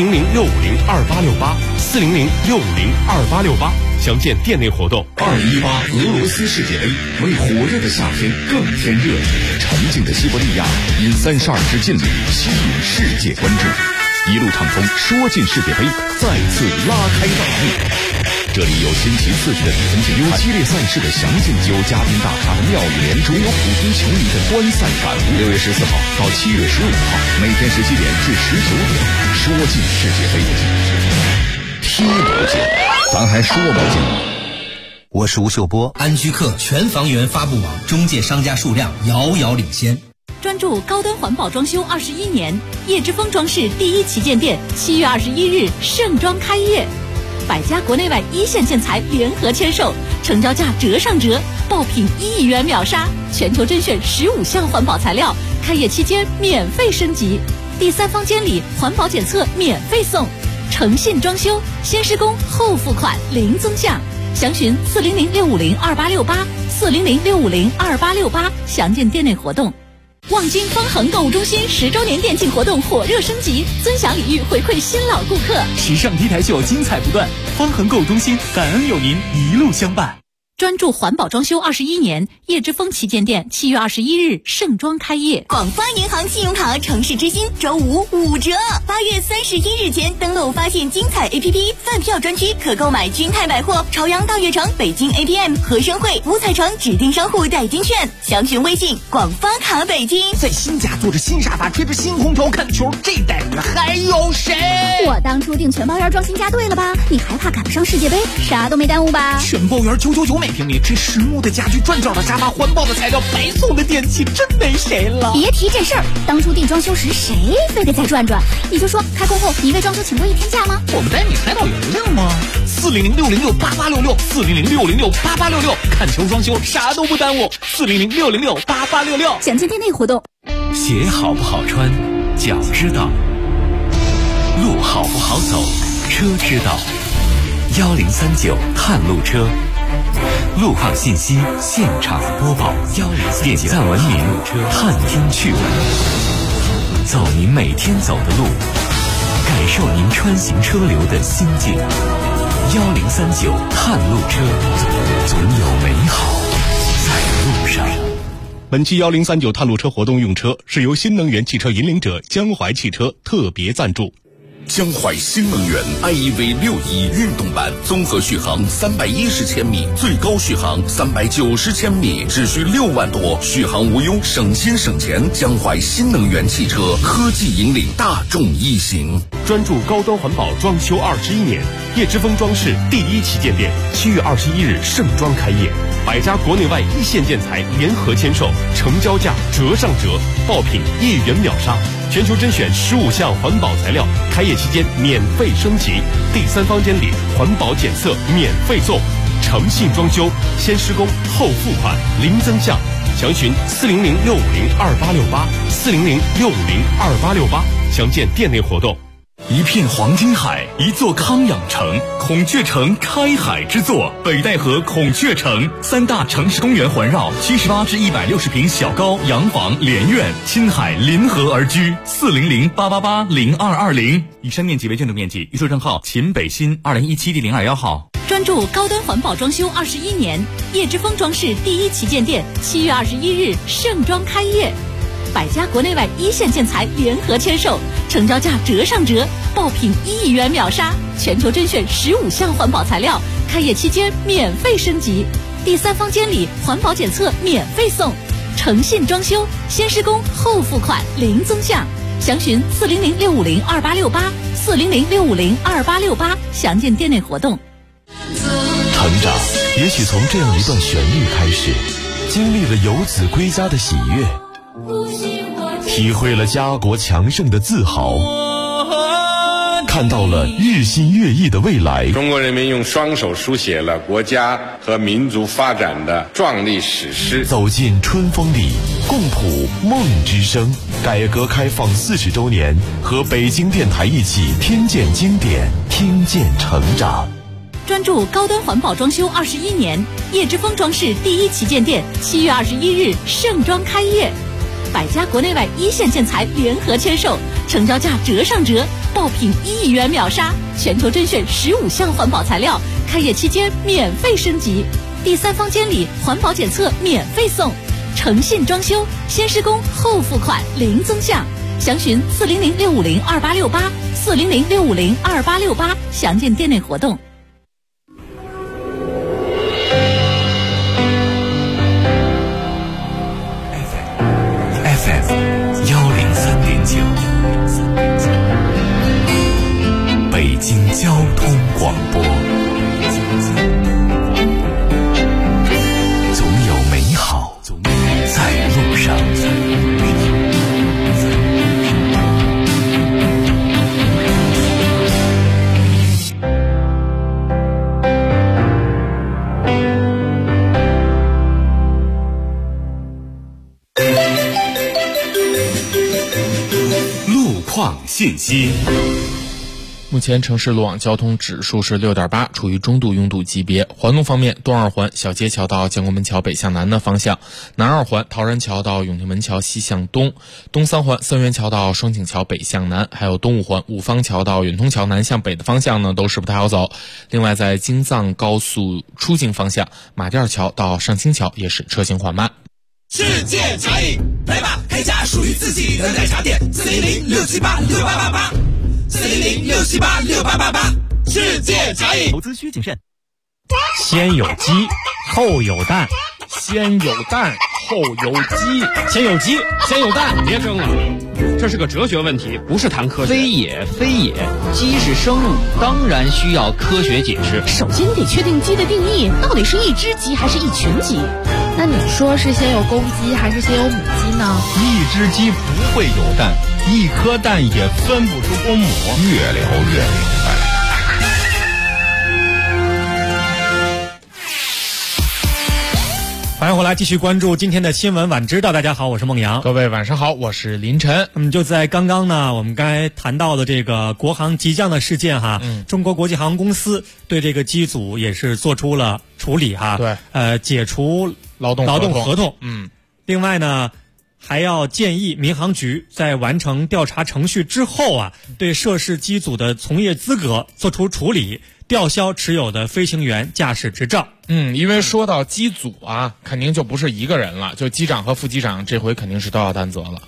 400-650-2868，400-650-2868，详见店内活动。 2018俄罗斯世界杯为火热的夏天更添热情，沉静的西伯利亚因32支劲旅吸引世界关注，一路畅通，说进世界杯再次拉开大幕。这里有新奇刺激的比分竞赛，有激烈赛事的详尽，有嘉宾大咖的妙语连珠，有普通球迷的观赛感悟。6月14号到7月15号，每天17点至19点，说进世界杯，踢不进，咱还说不进。 我是吴秀波，安居客全房源发布网中介商家数量遥遥领先。 专注高端环保装修21年，叶之峰装饰第1旗舰店7月21日盛装开业，100家国内外一线建材联合签售，成交价折上折，爆品1元秒杀，全球甄选15项环保材料，开业期间免费升级，第3房间里环保检测免费送， 诚信装修，先施工后付款零增项，详询400-650-2868，400-650-2868，详见店内活动。望京方恒购物中心10周年店庆活动火热升级，尊享礼遇回馈新老顾客， 时尚 T 台秀精彩不断。方恒购物中心感恩有您一路相伴。 专注环保装修21年，叶之峰旗舰店7月21日盛装开业。 广发银行信用卡城市之星周5 5折，8月31日前登录发现精彩 APP 饭票专区，可购买君泰百货、朝阳大悦城、北京 APM、和生汇、五彩城指定商户代金券，详询微信广发卡北京。 在新家坐着新沙发，吹着新空调看球，这待遇还有谁？ 我当初订全包园装新家对了吧？你还怕赶不上世界杯？啥都没耽误吧？ 全包园999每平米，这实木的家具、转角的沙发、环保的材料、白送的电器，真没谁了。 别提这事儿，当初订装修时谁非得再转转？你就说开工后你为装修请过1天假吗？ 我们带你海岛游游吗？400-606-8866，400-606-8866，看球装修啥都不耽误，400-606-8866。 详见店内活动。 鞋好不好穿，脚知道；路好不好走，车知道。1039探路车，路况信息现场播报，点赞文明，探听趣闻，走您每天走的路，感受您穿行车流的心境。1039探路车，总有美好在路上。 本期1039探路车活动用车是由新能源汽车引领者江淮汽车特别赞助。 江淮新能源 iEV 61运动版，综合续航310千米，最高续航390千米，只需6万多，续航无忧，省心省钱。江淮新能源汽车科技引领大众一行， 专注高端环保装修21年，叶之峰装饰第1旗舰店7月21日盛装开业，100家国内外一线建材联合签售，成交价折上折，爆品1元秒杀，全球甄选15项环保材料，开业期间免费升级，第3方监理环保检测免费送，诚信装修，先施工后付款零增项，详询400-650-2868，400-650-2868，详见店内活动。 一片黄金海，一座康养城，孔雀城开海之作，北戴河孔雀城，3大城市公园环绕，78至160平小高洋房连院，亲海临河而居，400-888-0220。以上面积为建筑面积，预售证号秦北新2017第021号。 专注高端环保装修21年，叶之峰装饰第1旗舰店7月21日盛装开业，100家国内外一线建材联合签售，成交价折上折，爆品1亿元秒杀，全球甄选15项环保材料，开业期间免费升级，第3方监理环保检测免费送，诚信装修，先施工后付款零增项，详询400-650-2868，400-650-2868，详见店内活动。 成长也许从这样一段旋律开始，经历了游子归家的喜悦，体会了家国强盛的自豪，看到了日新月异的未来。 中国人民用双手书写了国家和民族发展的壮丽史诗。 走进春风里，共谱梦之声。改革开放40周年，和北京电台一起听见经典，听见成长。 专注高端环保装修21年，叶之峰装饰第1旗舰店7月21日盛装开业，100家国内外一线建材联合签售，成交价折上折，爆品1亿元秒杀，全球甄选15项环保材料，开业期间免费升级，第3方监理环保检测免费送，诚信装修，先施工后付款零增项，详询400-650-2868，400-650-2868，详见店内活动。 北京交通广播，总有美好在路上。 路况信息。 目前城市路网交通指数是6.8，处于中度拥堵级别。环路方面，东二环小街桥到建国门桥北向南的方向，南二环陶然桥到永定门桥西向东，东三环三元桥到双井桥北向南，还有东五环五方桥到远通桥南向北的方向呢，都是不太好走。另外，在京藏高速出境方向，马甸桥到上清桥也是车行缓慢。 世界茶饮，来吧，开家属于自己的奶茶店，400-678-6888，400-678-6888，世界茶饮。 投资需谨慎。 先有鸡，后有蛋。 先有蛋，后有鸡。 先有鸡，先有蛋。 别争了，这是个哲学问题，不是谈科学。 非也，非也，鸡是生物，当然需要科学解释。 首先得确定鸡的定义，到底是一只鸡还是一群鸡？那你说是先有公鸡还是先有母鸡呢？ 一只鸡不会有蛋，一颗蛋也分不出公母。 越聊越明白。 欢迎回来，继续关注今天的新闻晚知道。大家好，我是孟阳。 各位晚上好，我是林晨。 就在刚刚呢，我们刚才谈到的这个国航急降的事件哈，中国国际航空公司对这个机组也是做出了处理哈。 对， 解除劳动合同。 另外呢，还要建议民航局在完成调查程序之后啊，对涉事机组的从业资格做出处理，吊销持有的飞行员驾驶执照。 因为说到机组啊，肯定就不是一个人了，就机长和副机长这回肯定是都要担责了。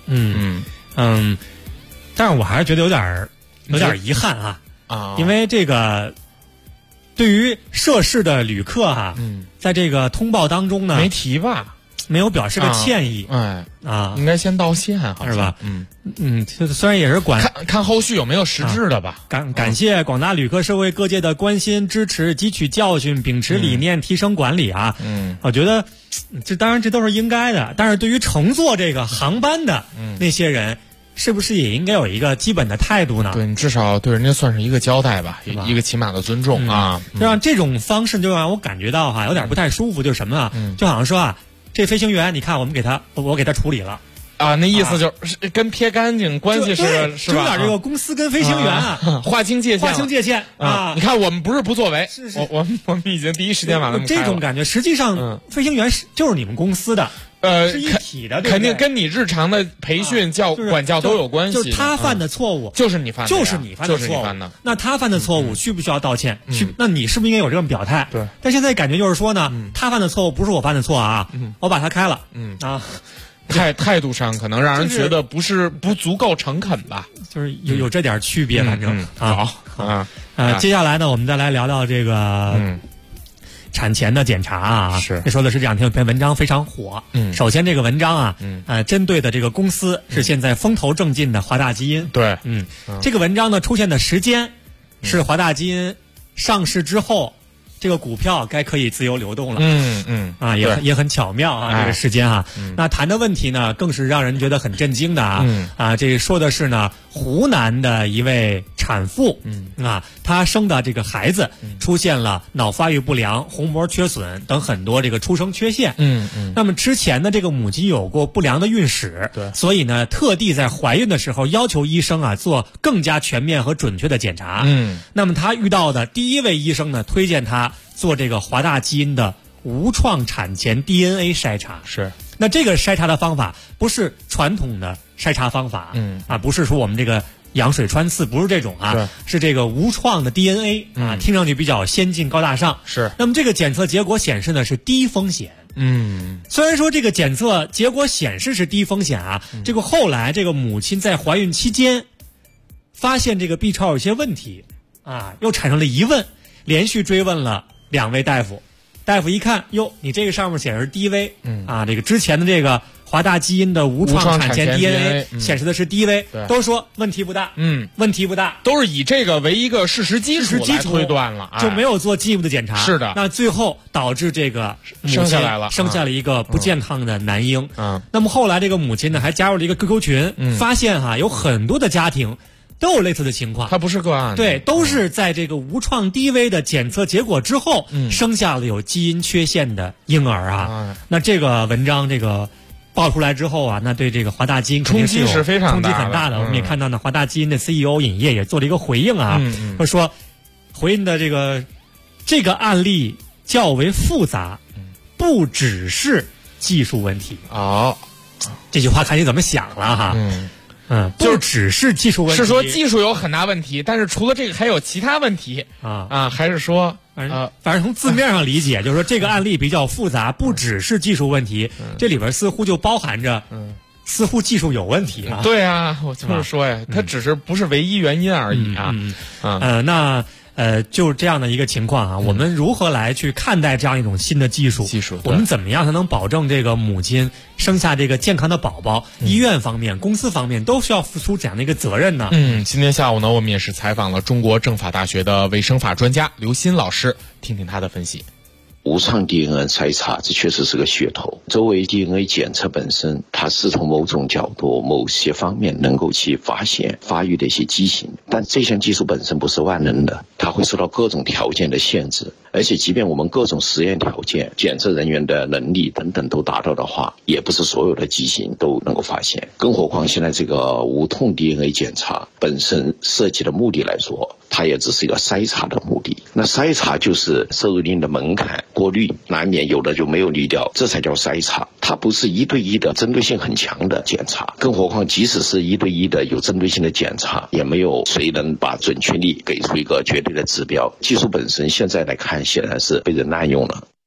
但是我还是觉得有点遗憾啊，因为这个对于涉事的旅客在这个通报当中呢， 没提吧。 没有表示个歉意， 应该先道歉，好像是吧？虽然也是看后续有没有实质的吧。 感谢广大旅客社会各界的关心支持，汲取教训，秉持理念，提升管理啊。我觉得当然这都是应该的，但是对于乘坐这个航班的那些人，是不是也应该有一个基本的态度呢？ 对，你至少对人家算是一个交代吧，一个起码的尊重啊。 让这种方式就让我感觉到有点不太舒服，就是什么啊？就好像说这飞行员，你看我给他处理了啊，那意思就是跟撇干净关系是吧？ 有点这个公司跟飞行员划清界限啊！ 你看我们不是不作为，我们已经第一时间把他们这种感觉，实际上飞行员就是你们公司的。是一体的， 肯定跟你日常的培训管教都有关系。 就是他犯的错误， 就是你犯的， 就是你犯的错误。那他犯的错误需不需要道歉？那你是不是应该有这种表态？ 对。 但现在感觉就是说呢，他犯的错误不是我犯的错啊，我把他开了。 态度上可能让人觉得不足够诚恳吧， 就是有这点区别，反正好接下来呢，我们再来聊聊这个产前的检查啊，说的是这两天有篇文章非常火。首先这个文章针对的这个公司是现在风头正劲的华大基因。 对， 这个文章呢出现的时间是华大基因上市之后，这个股票该可以自由流动了。也很巧妙啊，这个时间那谈的问题呢，更是让人觉得很震惊的这说的是呢，湖南的一位产妇她生的这个孩子出现了脑发育不良、虹膜缺损等很多这个出生缺陷。那么之前呢，这个母亲有过不良的孕史，所以呢，特地在怀孕的时候要求医生做更加全面和准确的检查。那么她遇到的第一位医生呢，推荐她做这个华大基因的无创产前 DNA 筛查。那这个筛查的方法不是传统的筛查方法，不是说我们这个羊水穿刺，不是这种是这个无创的 DNA 听上去比较先进高大上。那么这个检测结果显示呢是低风险。虽然说这个检测结果显示是低风险这个后来这个母亲在怀孕期间发现这个 B 超有些问题又产生了疑问，连续追问了2位大夫。大夫一看，你这个上面显示是低危这个之前的这个华大基因的无创产前 DNA 显示的是低危，都说问题不大，问题不大， 都是以这个为一个事实基础来推断了， 就没有做进一步的检查。 是的， 那最后导致这个母亲生下了一个不健康的男婴。那么后来这个母亲呢，还加入了一个 QQ 群，发现有很多的家庭都有类似的情况， 它不是个案， 对，都是在这个无创低危的检测结果之后，生下了有基因缺陷的婴儿那这个文章这个爆出来之后啊，那对这个华大基因冲击是非常大的， 冲击很大的。我们也看到呢，华大基因的 CEO 尹烨也做了一个回应啊，说回应的这个案例较为复杂，不只是技术问题。这句话看你怎么想了哈。不只是技术问题， 是说技术有很大问题，但是除了这个还有其他问题还是说反正从字面上理解，就是说这个案例比较复杂，不只是技术问题，这里边似乎就包含着似乎技术有问题啊。 对啊，我就是说呀，它只是不是唯一原因而已啊。 那就是这样的一个情况啊，我们如何来去看待这样一种新的技术？我们怎么样才能保证这个母亲生下这个健康的宝宝？医院方面、公司方面都需要付出怎样的一个责任呢？ 今天下午呢，我们也是采访了中国政法大学的微生法专家刘鑫老师，听听他的分析。 无创 DNA 筛查，这确实是个噱头。作为 DNA 检测本身，它是从某种角度、某些方面能够去发现发育的一些畸形，但这项技术本身不是万能的，它会受到各种条件的限制。而且即便我们各种实验条件、检测人员的能力等等都达到的话，也不是所有的畸形都能够发现。更何况现在这个无痛 DNA 检查本身设计的目的来说，它也只是一个筛查的目的。那筛查就是摄入一定的门槛，过滤，难免有的就没有滤掉，这才叫筛查。它不是一对一的针对性很强的检查，更何况即使是一对一的有针对性的检查，也没有谁能把准确率给出一个绝对的指标。技术本身现在来看显然是被人滥用了。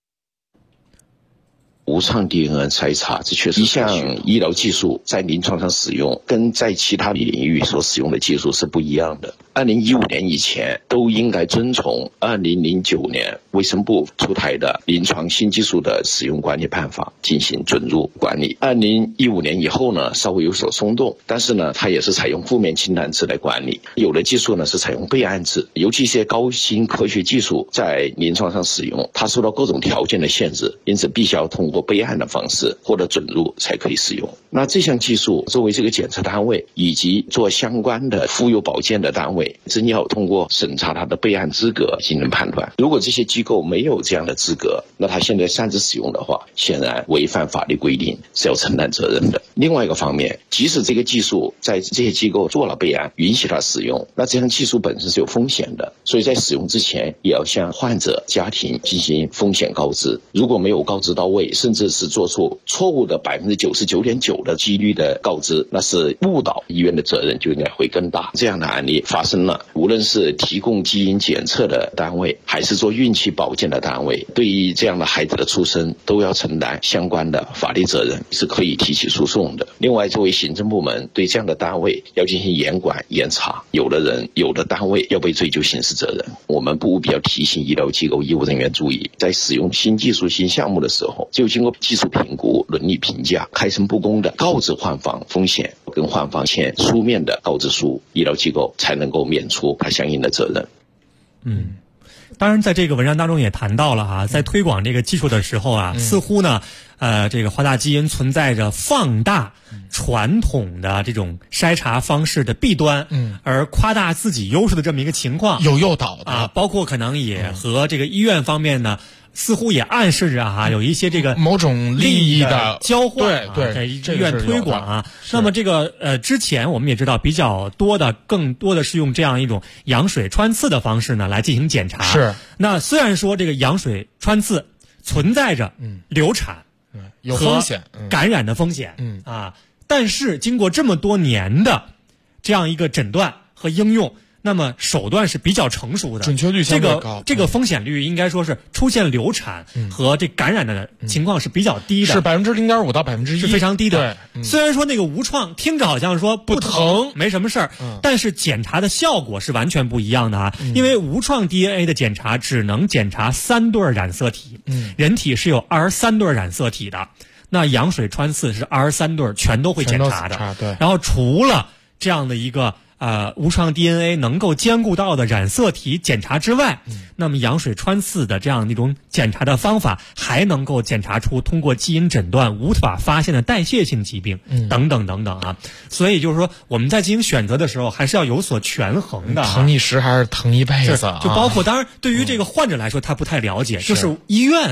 无创 DNA 筛查，这确实一项医疗技术在临床上使用，跟在其他领域所使用的技术是不一样的。2015年以前都应该遵从2009年卫生部出台的临床新技术的使用管理办法进行准入管理。2015年以后呢，稍微有所松动，但是呢，它也是采用负面清单制来管理。有的技术呢是采用备案制，尤其一些高新科学技术在临床上使用，它受到各种条件的限制，因此必须要通过备案的方式或者准入才可以使用。那这项技术作为这个检测单位以及做相关的妇幼保健的单位，真要通过审查它的备案资格进行判断。如果这些机构没有这样的资格，那它现在擅自使用的话，显然违反法律规定，是要承担责任的。另外一个方面，即使这个技术在这些机构做了备案，允许它使用，那这项技术本身是有风险的，所以在使用之前也要向患者家庭进行风险告知。如果没有告知到位，甚至是做出错误的99.9%的几率的告知，那是误导，医院的责任就应该会更大。这样的案例发生了，无论是提供基因检测的单位还是做孕期保健的单位，对于这样的孩子的出生都要承担相关的法律责任，是可以提起诉讼的。另外，作为行政部门，对这样的单位要进行严管严查，有的人有的单位要被追究刑事责任。我们务必要提醒医疗机构医务人员注意，在使用新技术新项目的时候，就经过技术评估、伦理评价，开诚布公的告知患方风险，跟患方签书面的告知书，医疗机构才能够免除它相应的责任。 当然在这个文章当中也谈到了哈，在推广这个技术的时候啊，似乎呢这个华大基因存在着放大传统的这种筛查方式的弊端，而夸大自己优势的这么一个情况， 有诱导的啊，包括可能也和这个医院方面呢，似乎也暗示着有一些这个某种利益的交换， 对， 在医院推广啊。那么这个之前我们也知道比较多的，更多的是用这样一种羊水穿刺的方式呢来进行检查。 是。 那虽然说这个羊水穿刺存在着流产有风险、 感染的风险，但是经过这么多年的这样一个诊断和应用，那么手段是比较成熟的， 准确率相对高。 这个风险率应该说是出现流产和这感染的情况是比较低的， 是0.05%到1%， 是非常低的。虽然说那个无创听着好像说不疼没什么事儿，但是检查的效果是完全不一样的啊。因为无创 DNA 的检查只能检查3对染色体，人体是有23对染色体的，那羊水穿刺是23对全都会检查的。 对。 然后除了这样的一个无创 DNA 能够兼顾到的染色体检查之外，那么羊水穿刺的这样一种检查的方法，还能够检查出通过基因诊断无法发现的代谢性疾病，等等等等啊。所以就是说，我们在进行选择的时候，还是要有所权衡的。 疼一时还是疼一辈子？ 就包括当然，对于这个患者来说，他不太了解，就是医院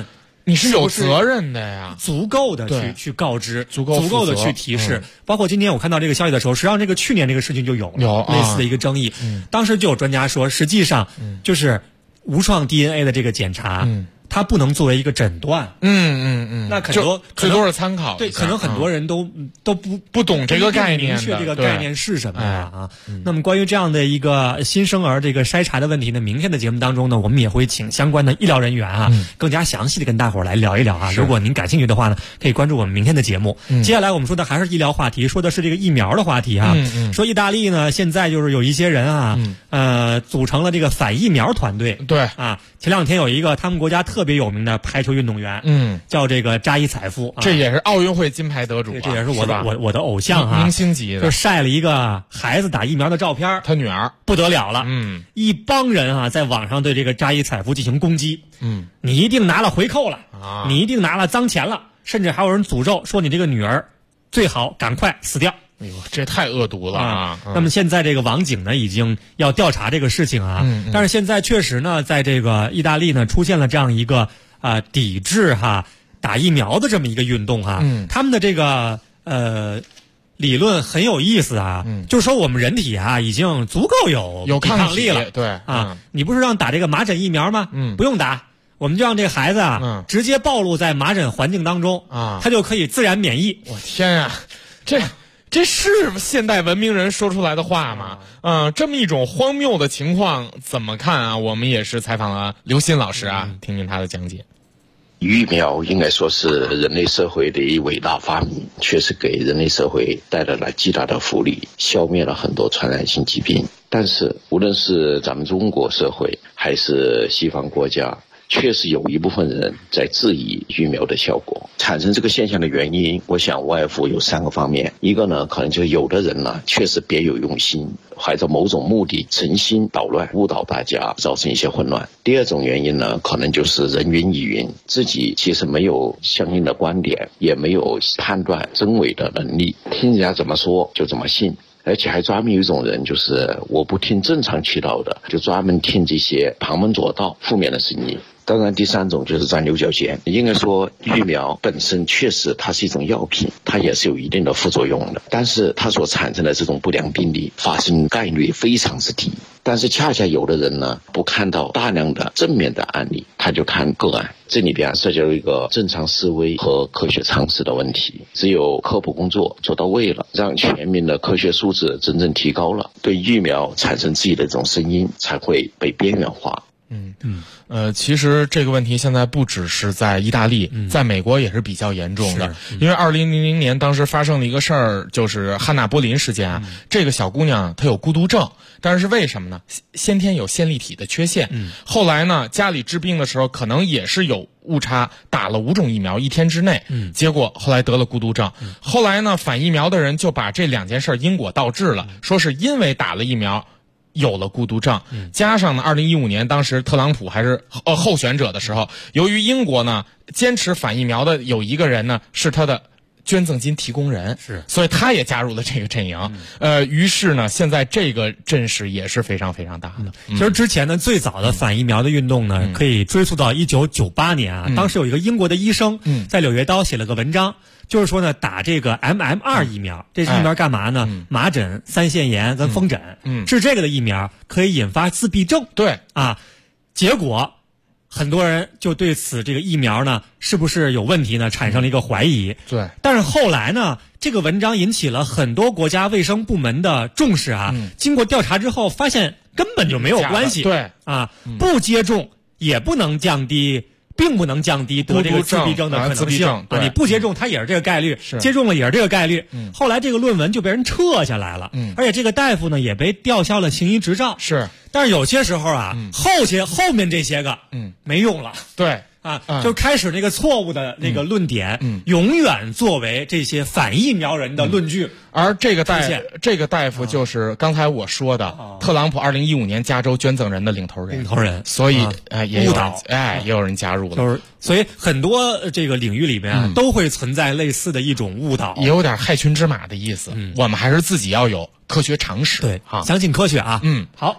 你是有责任的呀， 足够的去告知，足够的去提示。包括今天我看到这个消息的时候，实际上这个去年这个事情就有类似的一个争议。当时就有专家说，实际上就是无创 DNA 的这个检查，它不能作为一个诊断。那很多最多是参考。 对，可能很多人都不懂这个概念， 明确这个概念是什么啊？那么关于这样的一个新生儿这个筛查的问题呢，明天的节目当中呢，我们也会请相关的医疗人员啊，更加详细的跟大伙儿来聊一聊啊。如果您感兴趣的话呢，可以关注我们明天的节目。接下来我们说的还是医疗话题，说的是这个疫苗的话题啊。说意大利呢，现在就是有一些人啊，组成了这个反疫苗团队。 对啊，前两天有一个他们国家特别有名的排球运动员，叫这个扎伊采夫， 这也是奥运会金牌得主， 这也是我的偶像啊， 明星级的， 就晒了一个孩子打疫苗的照片， 他女儿不得了了，一帮人啊在网上对这个扎伊采夫进行攻击，你一定拿了回扣了，你一定拿了脏钱了，甚至还有人诅咒说你这个女儿最好赶快死掉。 哎呦，这太恶毒了啊！ 那么现在这个网警呢，已经要调查这个事情啊。但是现在确实呢，在这个意大利呢，出现了这样一个抵制打疫苗的这么一个运动他们的这个理论很有意思啊，就是说我们人体已经足够有抵抗力了。 对你不是让打这个麻疹疫苗吗？不用打。我们就让这个孩子直接暴露在麻疹环境当中他就可以自然免疫。 我天啊，这是现代文明人说出来的话吗？这么一种荒谬的情况怎么看啊？我们也是采访了刘鑫老师啊，听听他的讲解。 疫苗应该说是人类社会的一伟大发明，确实给人类社会带来了极大的福利，消灭了很多传染性疾病。但是无论是咱们中国社会还是西方国家，确实有一部分人在质疑疫苗的效果。产生这个现象的原因，我想无外乎有3个方面。一个呢，可能就是有的人呢确实别有用心，怀着某种目的诚心捣乱，误导大家，造成一些混乱。第二种原因呢，可能就是人云亦云，自己其实没有相应的观点，也没有判断真伪的能力，听人家怎么说就怎么信。而且还专门有一种人，就是我不听正常渠道的，就专门听这些旁门左道负面的声音。当然第3种就是钻牛角尖。应该说疫苗本身确实它是一种药品，它也是有一定的副作用的，但是它所产生的这种不良病例发生概率非常之低。但是恰恰有的人呢，不看到大量的正面的案例，他就看个案，这里边涉及到一个正常思维和科学常识的问题。只有科普工作做到位了，让全民的科学素质真正提高了，对疫苗产生质疑的这种声音才会被边缘化。 其实这个问题现在不只是在意大利，在美国也是比较严重的。因为2000年当时发生了一个事儿，就是汉娜·波林事件这个小姑娘她有孤独症，但是为什么呢？先天有线粒体的缺陷。后来呢，家里治病的时候可能也是有误差，打了5种疫苗1天之内，结果后来得了孤独症。后来呢，反疫苗的人就把这2件事因果倒置了，说是因为打了疫苗有了孤独症，加上呢2015年当时特朗普还是候选者的时候，由于英国呢坚持反疫苗的有一个人呢是他的捐赠金提供人，所以他也加入了这个阵营。于是呢，现在这个阵势也是非常非常大的。 其实之前呢，最早的反疫苗的运动呢，可以追溯到1998年当时有一个英国的医生在《柳叶刀》写了个文章。就是说呢，打这个 MMR 疫苗，这疫苗干嘛呢？麻疹、3腺炎跟风疹，治这个的疫苗可以引发自闭症。 对啊，结果很多人就对此这个疫苗呢是不是有问题呢产生了一个怀疑。 对， 但是后来呢，这个文章引起了很多国家卫生部门的重视经过调查之后，发现根本就没有关系。 对啊，不接种也不能降低。并不能降低得这个自闭症的可能性你不接种它也是这个概率，接种了也是这个概率。后来这个论文就被人撤下来了，而且这个大夫呢也被吊销了行医执照。但是有些时候后面这些个没用了。 对就开始那个错误的那个论点，永远作为这些反疫苗人的论据。 而这个大夫就是刚才我说的特朗普2015年加州捐赠人的领头人，所以也有人加入了。 所以很多这个领域里面都会存在类似的一种误导， 也有点害群之马的意思。我们还是自己要有科学常识， 对，相信科学啊。 好。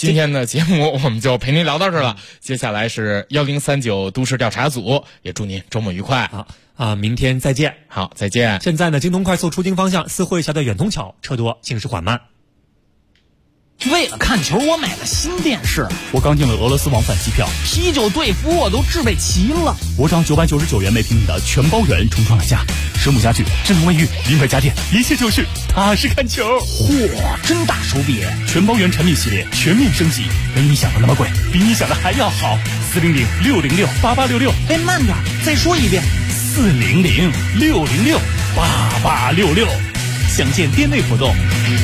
今天的节目我们就陪您聊到这儿了。接下来是1039都市调查组，也祝您周末愉快。 好明天再见。 好，再见。 现在呢，京东快速出京方向四惠峡的远通桥车多，行驶缓慢。 为了看球，我买了新电视。 我刚订了俄罗斯往返机票， 啤酒队服我都置备齐了。 我涨999元每平米的全包圆重创了家，实木家具、智能卫浴、名牌家电，一切就是踏实看球。 嚯，真大手笔！ 全包圆产品系列全面升级，没你想的那么贵，比你想的还要好。400-606-8866。 哎，慢点，再说一遍。 400-606-8866。详见店内活动。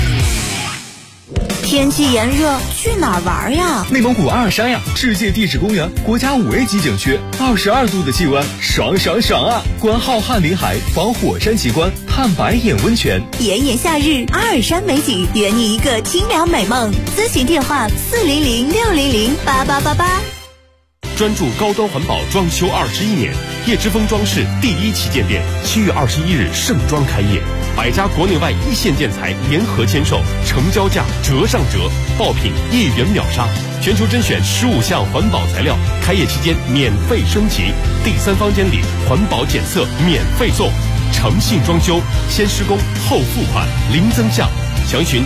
天气炎热，去哪儿玩呀？ 内蒙古阿尔山呀，世界地质公园，国家5A级景区，22度的气温，爽爽爽啊！观浩瀚林海，访火山奇观，探白眼温泉。 炎炎夏日，阿尔山美景，圆你一个清凉美梦。咨询电话400-600-8888。 专注高端环保装修21年，叶之峰装饰第1旗舰店7月21日盛装开业，100家国内外一线建材联合签售，成交价折上折，爆品1元秒杀，全球甄选15项环保材料，开业期间免费升级，第3房间里环保检测免费送，诚信装修，先施工后付款，零增项，详询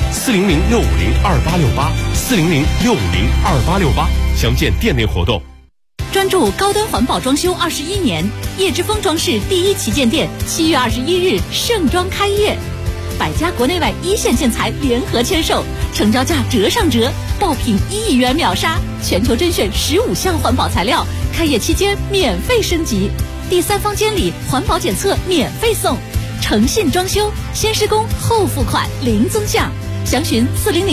400-650-2868，400-650-2868，详见店内活动。 专注高端环保装修21年，叶之峰装饰第1旗舰店7月21日盛装开业，100家国内外一线建材联合签售，成交价折上折，爆品1亿元秒杀，全球甄选15项环保材料，开业期间免费升级，第3房间里环保检测免费送，诚信装修，先施工后付款，零增项，详询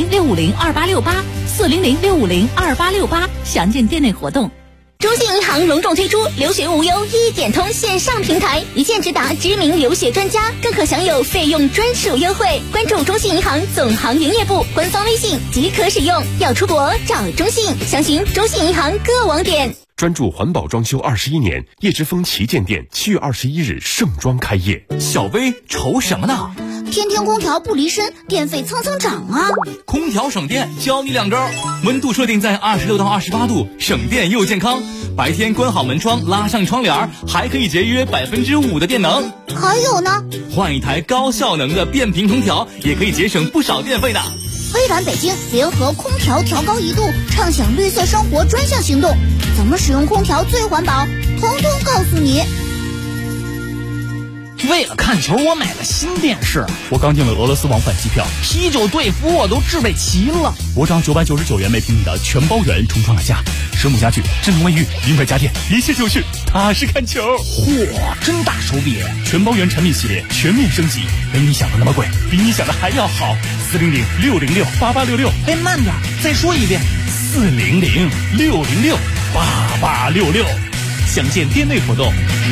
400-650-2868，400-650-2868，详见店内活动。 中信银行隆重推出留学无忧一点通线上平台，一键直达知名留学专家，更可享有费用专属优惠。关注中信银行总行营业部官方微信即可使用。要出国找中信，详询中信银行各网点。 专注环保装修21年，叶之峰旗舰店7月21日盛装开业。 小薇愁什么呢？ 天天空调不离身，电费蹭蹭涨啊！ 空调省电，教你2招：温度设定在26到28度，省电又健康；白天关好门窗，拉上窗帘，还可以节约5%的电能。 还有呢， 换一台高效能的变频空调，也可以节省不少电费呢。 微软北京联合空调调高1度，畅享绿色生活专项行动，怎么使用空调最环保，统统告诉你。 为了看球，我买了新电视。 我刚订了俄罗斯往返机票， 啤酒队服我都置备齐了。 我涨999元每平米的全包圆重创了家，实木家具、智能卫浴、名牌家电，一切就是踏实看球。 嚯，真大手笔！ 全包圆产品系列全面升级，没你想的那么贵，比你想的还要好。400-600-8866。 哎，慢点，再说一遍。 400-600-8866。详见店内活动。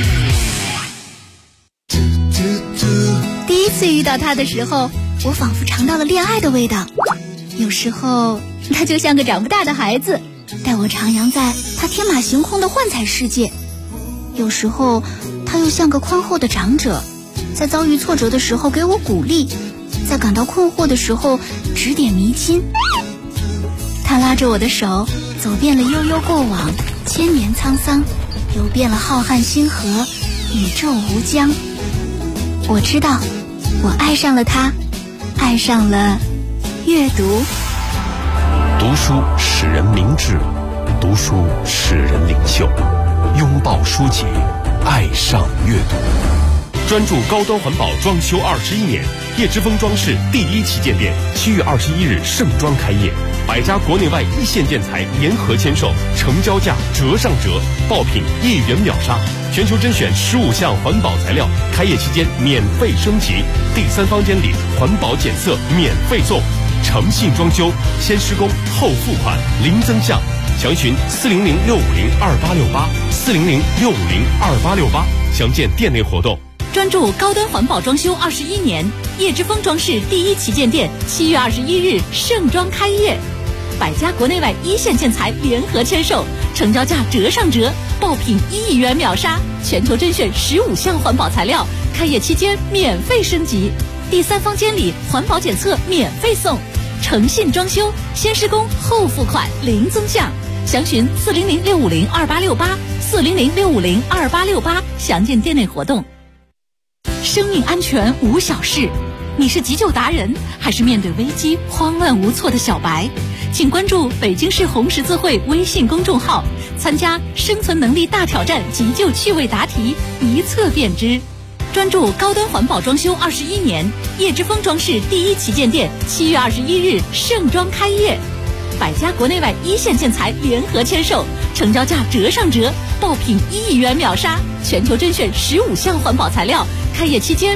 第一次遇到他的时候，我仿佛尝到了恋爱的味道。有时候他就像个长不大的孩子，带我徜徉在他天马行空的幻彩世界。有时候他又像个宽厚的长者，在遭遇挫折的时候给我鼓励，在感到困惑的时候指点迷津。他拉着我的手，走遍了悠悠过往，千年沧桑，游遍了浩瀚星河，宇宙无疆。我知道，我爱上了他，爱上了阅读。 读书使人明智，读书使人领袖。拥抱书籍，爱上阅读。专注高端环保装修21年，叶之峰装饰第1旗舰店7月21日盛装开业，100家国内外一线建材联合签售，成交价折上折，爆品1元秒杀，全球甄选15项环保材料，开业期间免费升级，第3房间里环保检测免费送，诚信装修，先施工后付款，零增项，详询400-650-2868，400-650-2868，详见店内活动。 专注高端环保装修21年，叶之峰装饰第1旗舰店7月21日盛装开业，100家国内外一线建材联合签售，成交价折上折，爆品1亿元秒杀，全球甄选15项环保材料，开业期间免费升级，第3房间里环保检测免费送， 诚信装修，先施工后付款零增项，详询400-650-2868，400-650-2868，详见店内活动。生命安全无小事，你是急救达人，还是面对危机慌乱无措的小白？请关注北京市红十字会微信公众号，参加生存能力大挑战急救趣味答题，一测便知。专注高端环保装修21年，叶之峰装饰第1旗舰店7月21日盛装开业，100家国内外一线建材联合签售，成交价折上折，爆品1亿元秒杀，全球甄选15项环保材料，开业期间